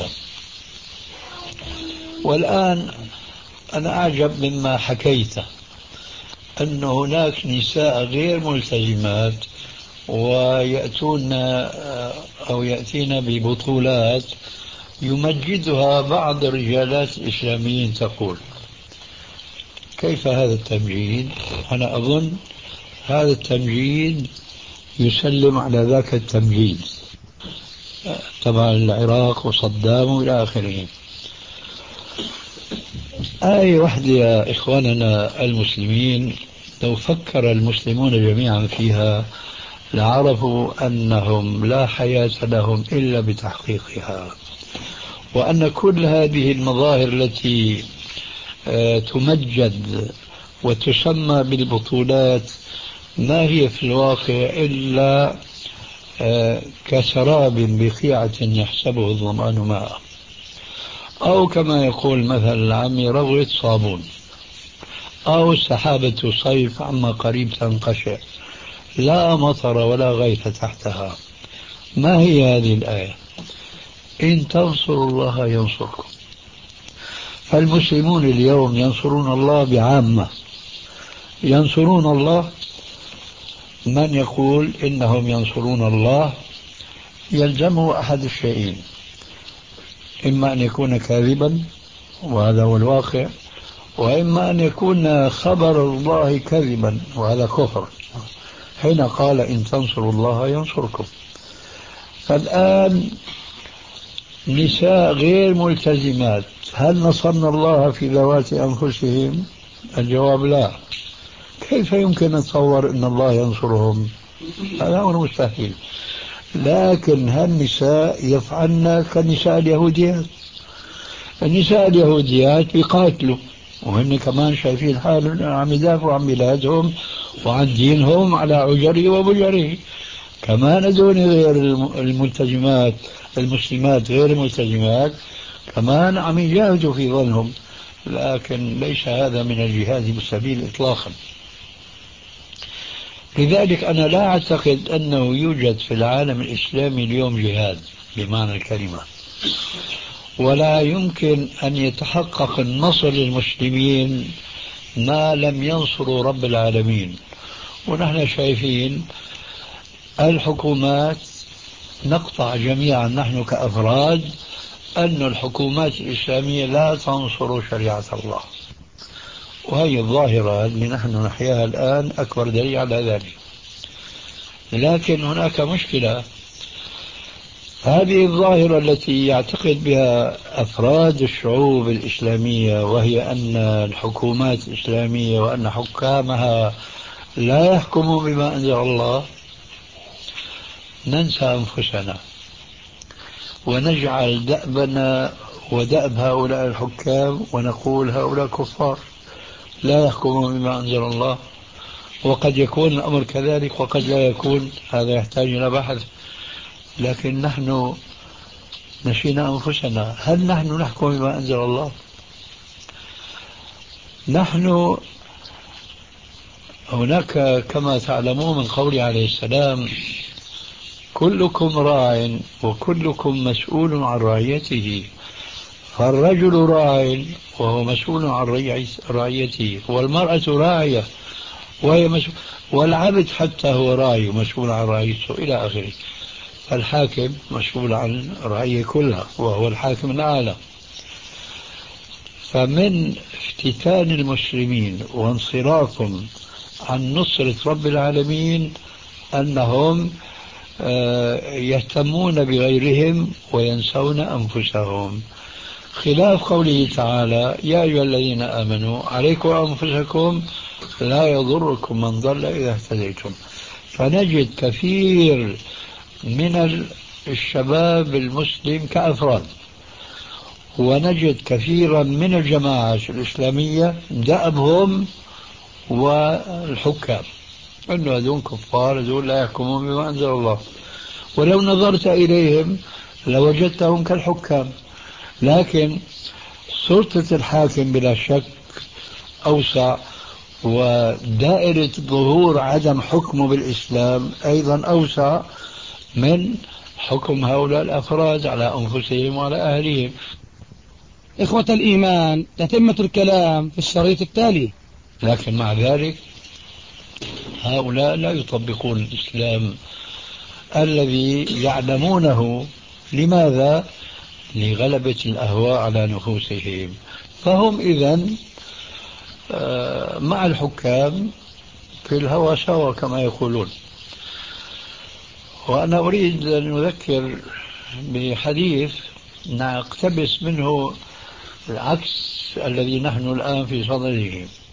والآن أنا أعجب مما حكيت، أن هناك نساء غير ملتزمات ويأتون أو يأتين ببطولات يمجدها بعض الرجالات الإسلاميين. تقول كيف هذا التمجيد؟ أنا أظن هذا التمجيد يسلم على ذاك التمجيد، طبعا العراق وصدام وإلى آخره. آية واحدة يا إخواننا المسلمين لو فكر المسلمون جميعا فيها لعرفوا أنهم لا حياة لهم إلا بتحقيقها، وأن كل هذه المظاهر التي تمجد وتسمى بالبطولات ما هي في الواقع إلا كسراب بقيعة يحسبه الظمآن ماء، أو كما يقول مثل العامي رغوة صابون، أو سحابة صيف عما قريب تنقشع لا مطر ولا غيث تحتها. ما هي هذه الآية؟ إن تنصروا الله ينصركم. فالمسلمون اليوم ينصرون الله بعامة، ينصرون الله. من يقول إنهم ينصرون الله يلزمه أحد الشيئين، إما أن يكون كاذبا وهذا هو الواقع، وإما أن يكون خبر الله كذبا وهذا كفر، حين قال إن تنصروا الله ينصركم. فالآن نساء غير ملتزمات، هل نصرنا الله في ذوات أنفسهم؟ الجواب لا. كيف يمكن نتصور أن الله ينصرهم؟ هذا أمر مستحيل. لكن هالنساء يفعلن كالنساء اليهوديات. النساء اليهوديات بيقاتلوا وهن كمان شايفين حالهم عم يدافعوا عن بلادهم وعن دينهم على عجره وبجره. كمان هذول غير الملتزمات المسلمات غير الملتزمات كمان عم يجاهدوا في ظنهم، لكن ليس هذا من الجهاد بالسبيل إطلاقا. لذلك أنا لا أعتقد أنه يوجد في العالم الإسلامي اليوم جهاد بمعنى الكلمة، ولا يمكن أن يتحقق النصر للمسلمين ما لم ينصروا رب العالمين. ونحن شايفين الحكومات نقطع جميعا نحن كأفراد أن الحكومات الإسلامية لا تنصر شريعة الله، وهي الظاهرة اللي نحن نحياها الآن أكبر دليل على ذلك. لكن هناك مشكلة، هذه الظاهرة التي يعتقد بها أفراد الشعوب الإسلامية وهي أن الحكومات الإسلامية وأن حكامها لا يحكموا بما أنزل الله، ننسى أنفسنا ونجعل دأبنا ودأب هؤلاء الحكام ونقول هؤلاء كفار لا يحكمون بما أنزل الله. وقد يكون الأمر كذلك وقد لا يكون، هذا يحتاج إلى بحث. لكن نحن نسينا أنفسنا، هل نحن نحكم بما أنزل الله؟ نحن هناك كما تعلمون من قوله عليه السلام كلكم راع وكلكم مسؤول عن رعيته، فالرجل راع وهو مسؤول عن رعيته، والمرأة راعية وهي مسؤول، والعبد حتى هو راعي ومسؤول عن رعيته إلى آخره. فالحاكم مسؤول عن رعية كلها وهو الحاكم الأعلى. فمن افتتان المسلمين وانصرافهم عن نصرة رب العالمين أنهم يهتمون بغيرهم وينسون أنفسهم، خلاف قوله تعالى يا أيها الذين آمنوا عليكم أنفسكم لا يضركم من ضل إذا اهتديتم. فنجد كثير من الشباب المسلم كأفراد، ونجد كثيرا من الجماعات الإسلامية دأبهم والحكام أنه هذول كفار، هذول لا يحكمون بما أنزل الله. ولو نظرت إليهم لوجدتهم كالحكام، لكن سلطة الحاكم بلا شك أوسع، ودائرة ظهور عدم حكمه بالإسلام أيضا أوسع من حكم هؤلاء الأفراد على أنفسهم وعلى أهلهم. إخوة الإيمان، تتمة الكلام في الشريط التالي. لكن مع ذلك هؤلاء لا يطبقون الإسلام الذي يعلمونه. لماذا؟ لغلبة الأهواء على نفوسهم. فهم إذن مع الحكام في الهوى سوا كما يقولون. وأنا أريد أن أذكر بحديث نقتبس منه العكس الذي نحن الآن في صدده.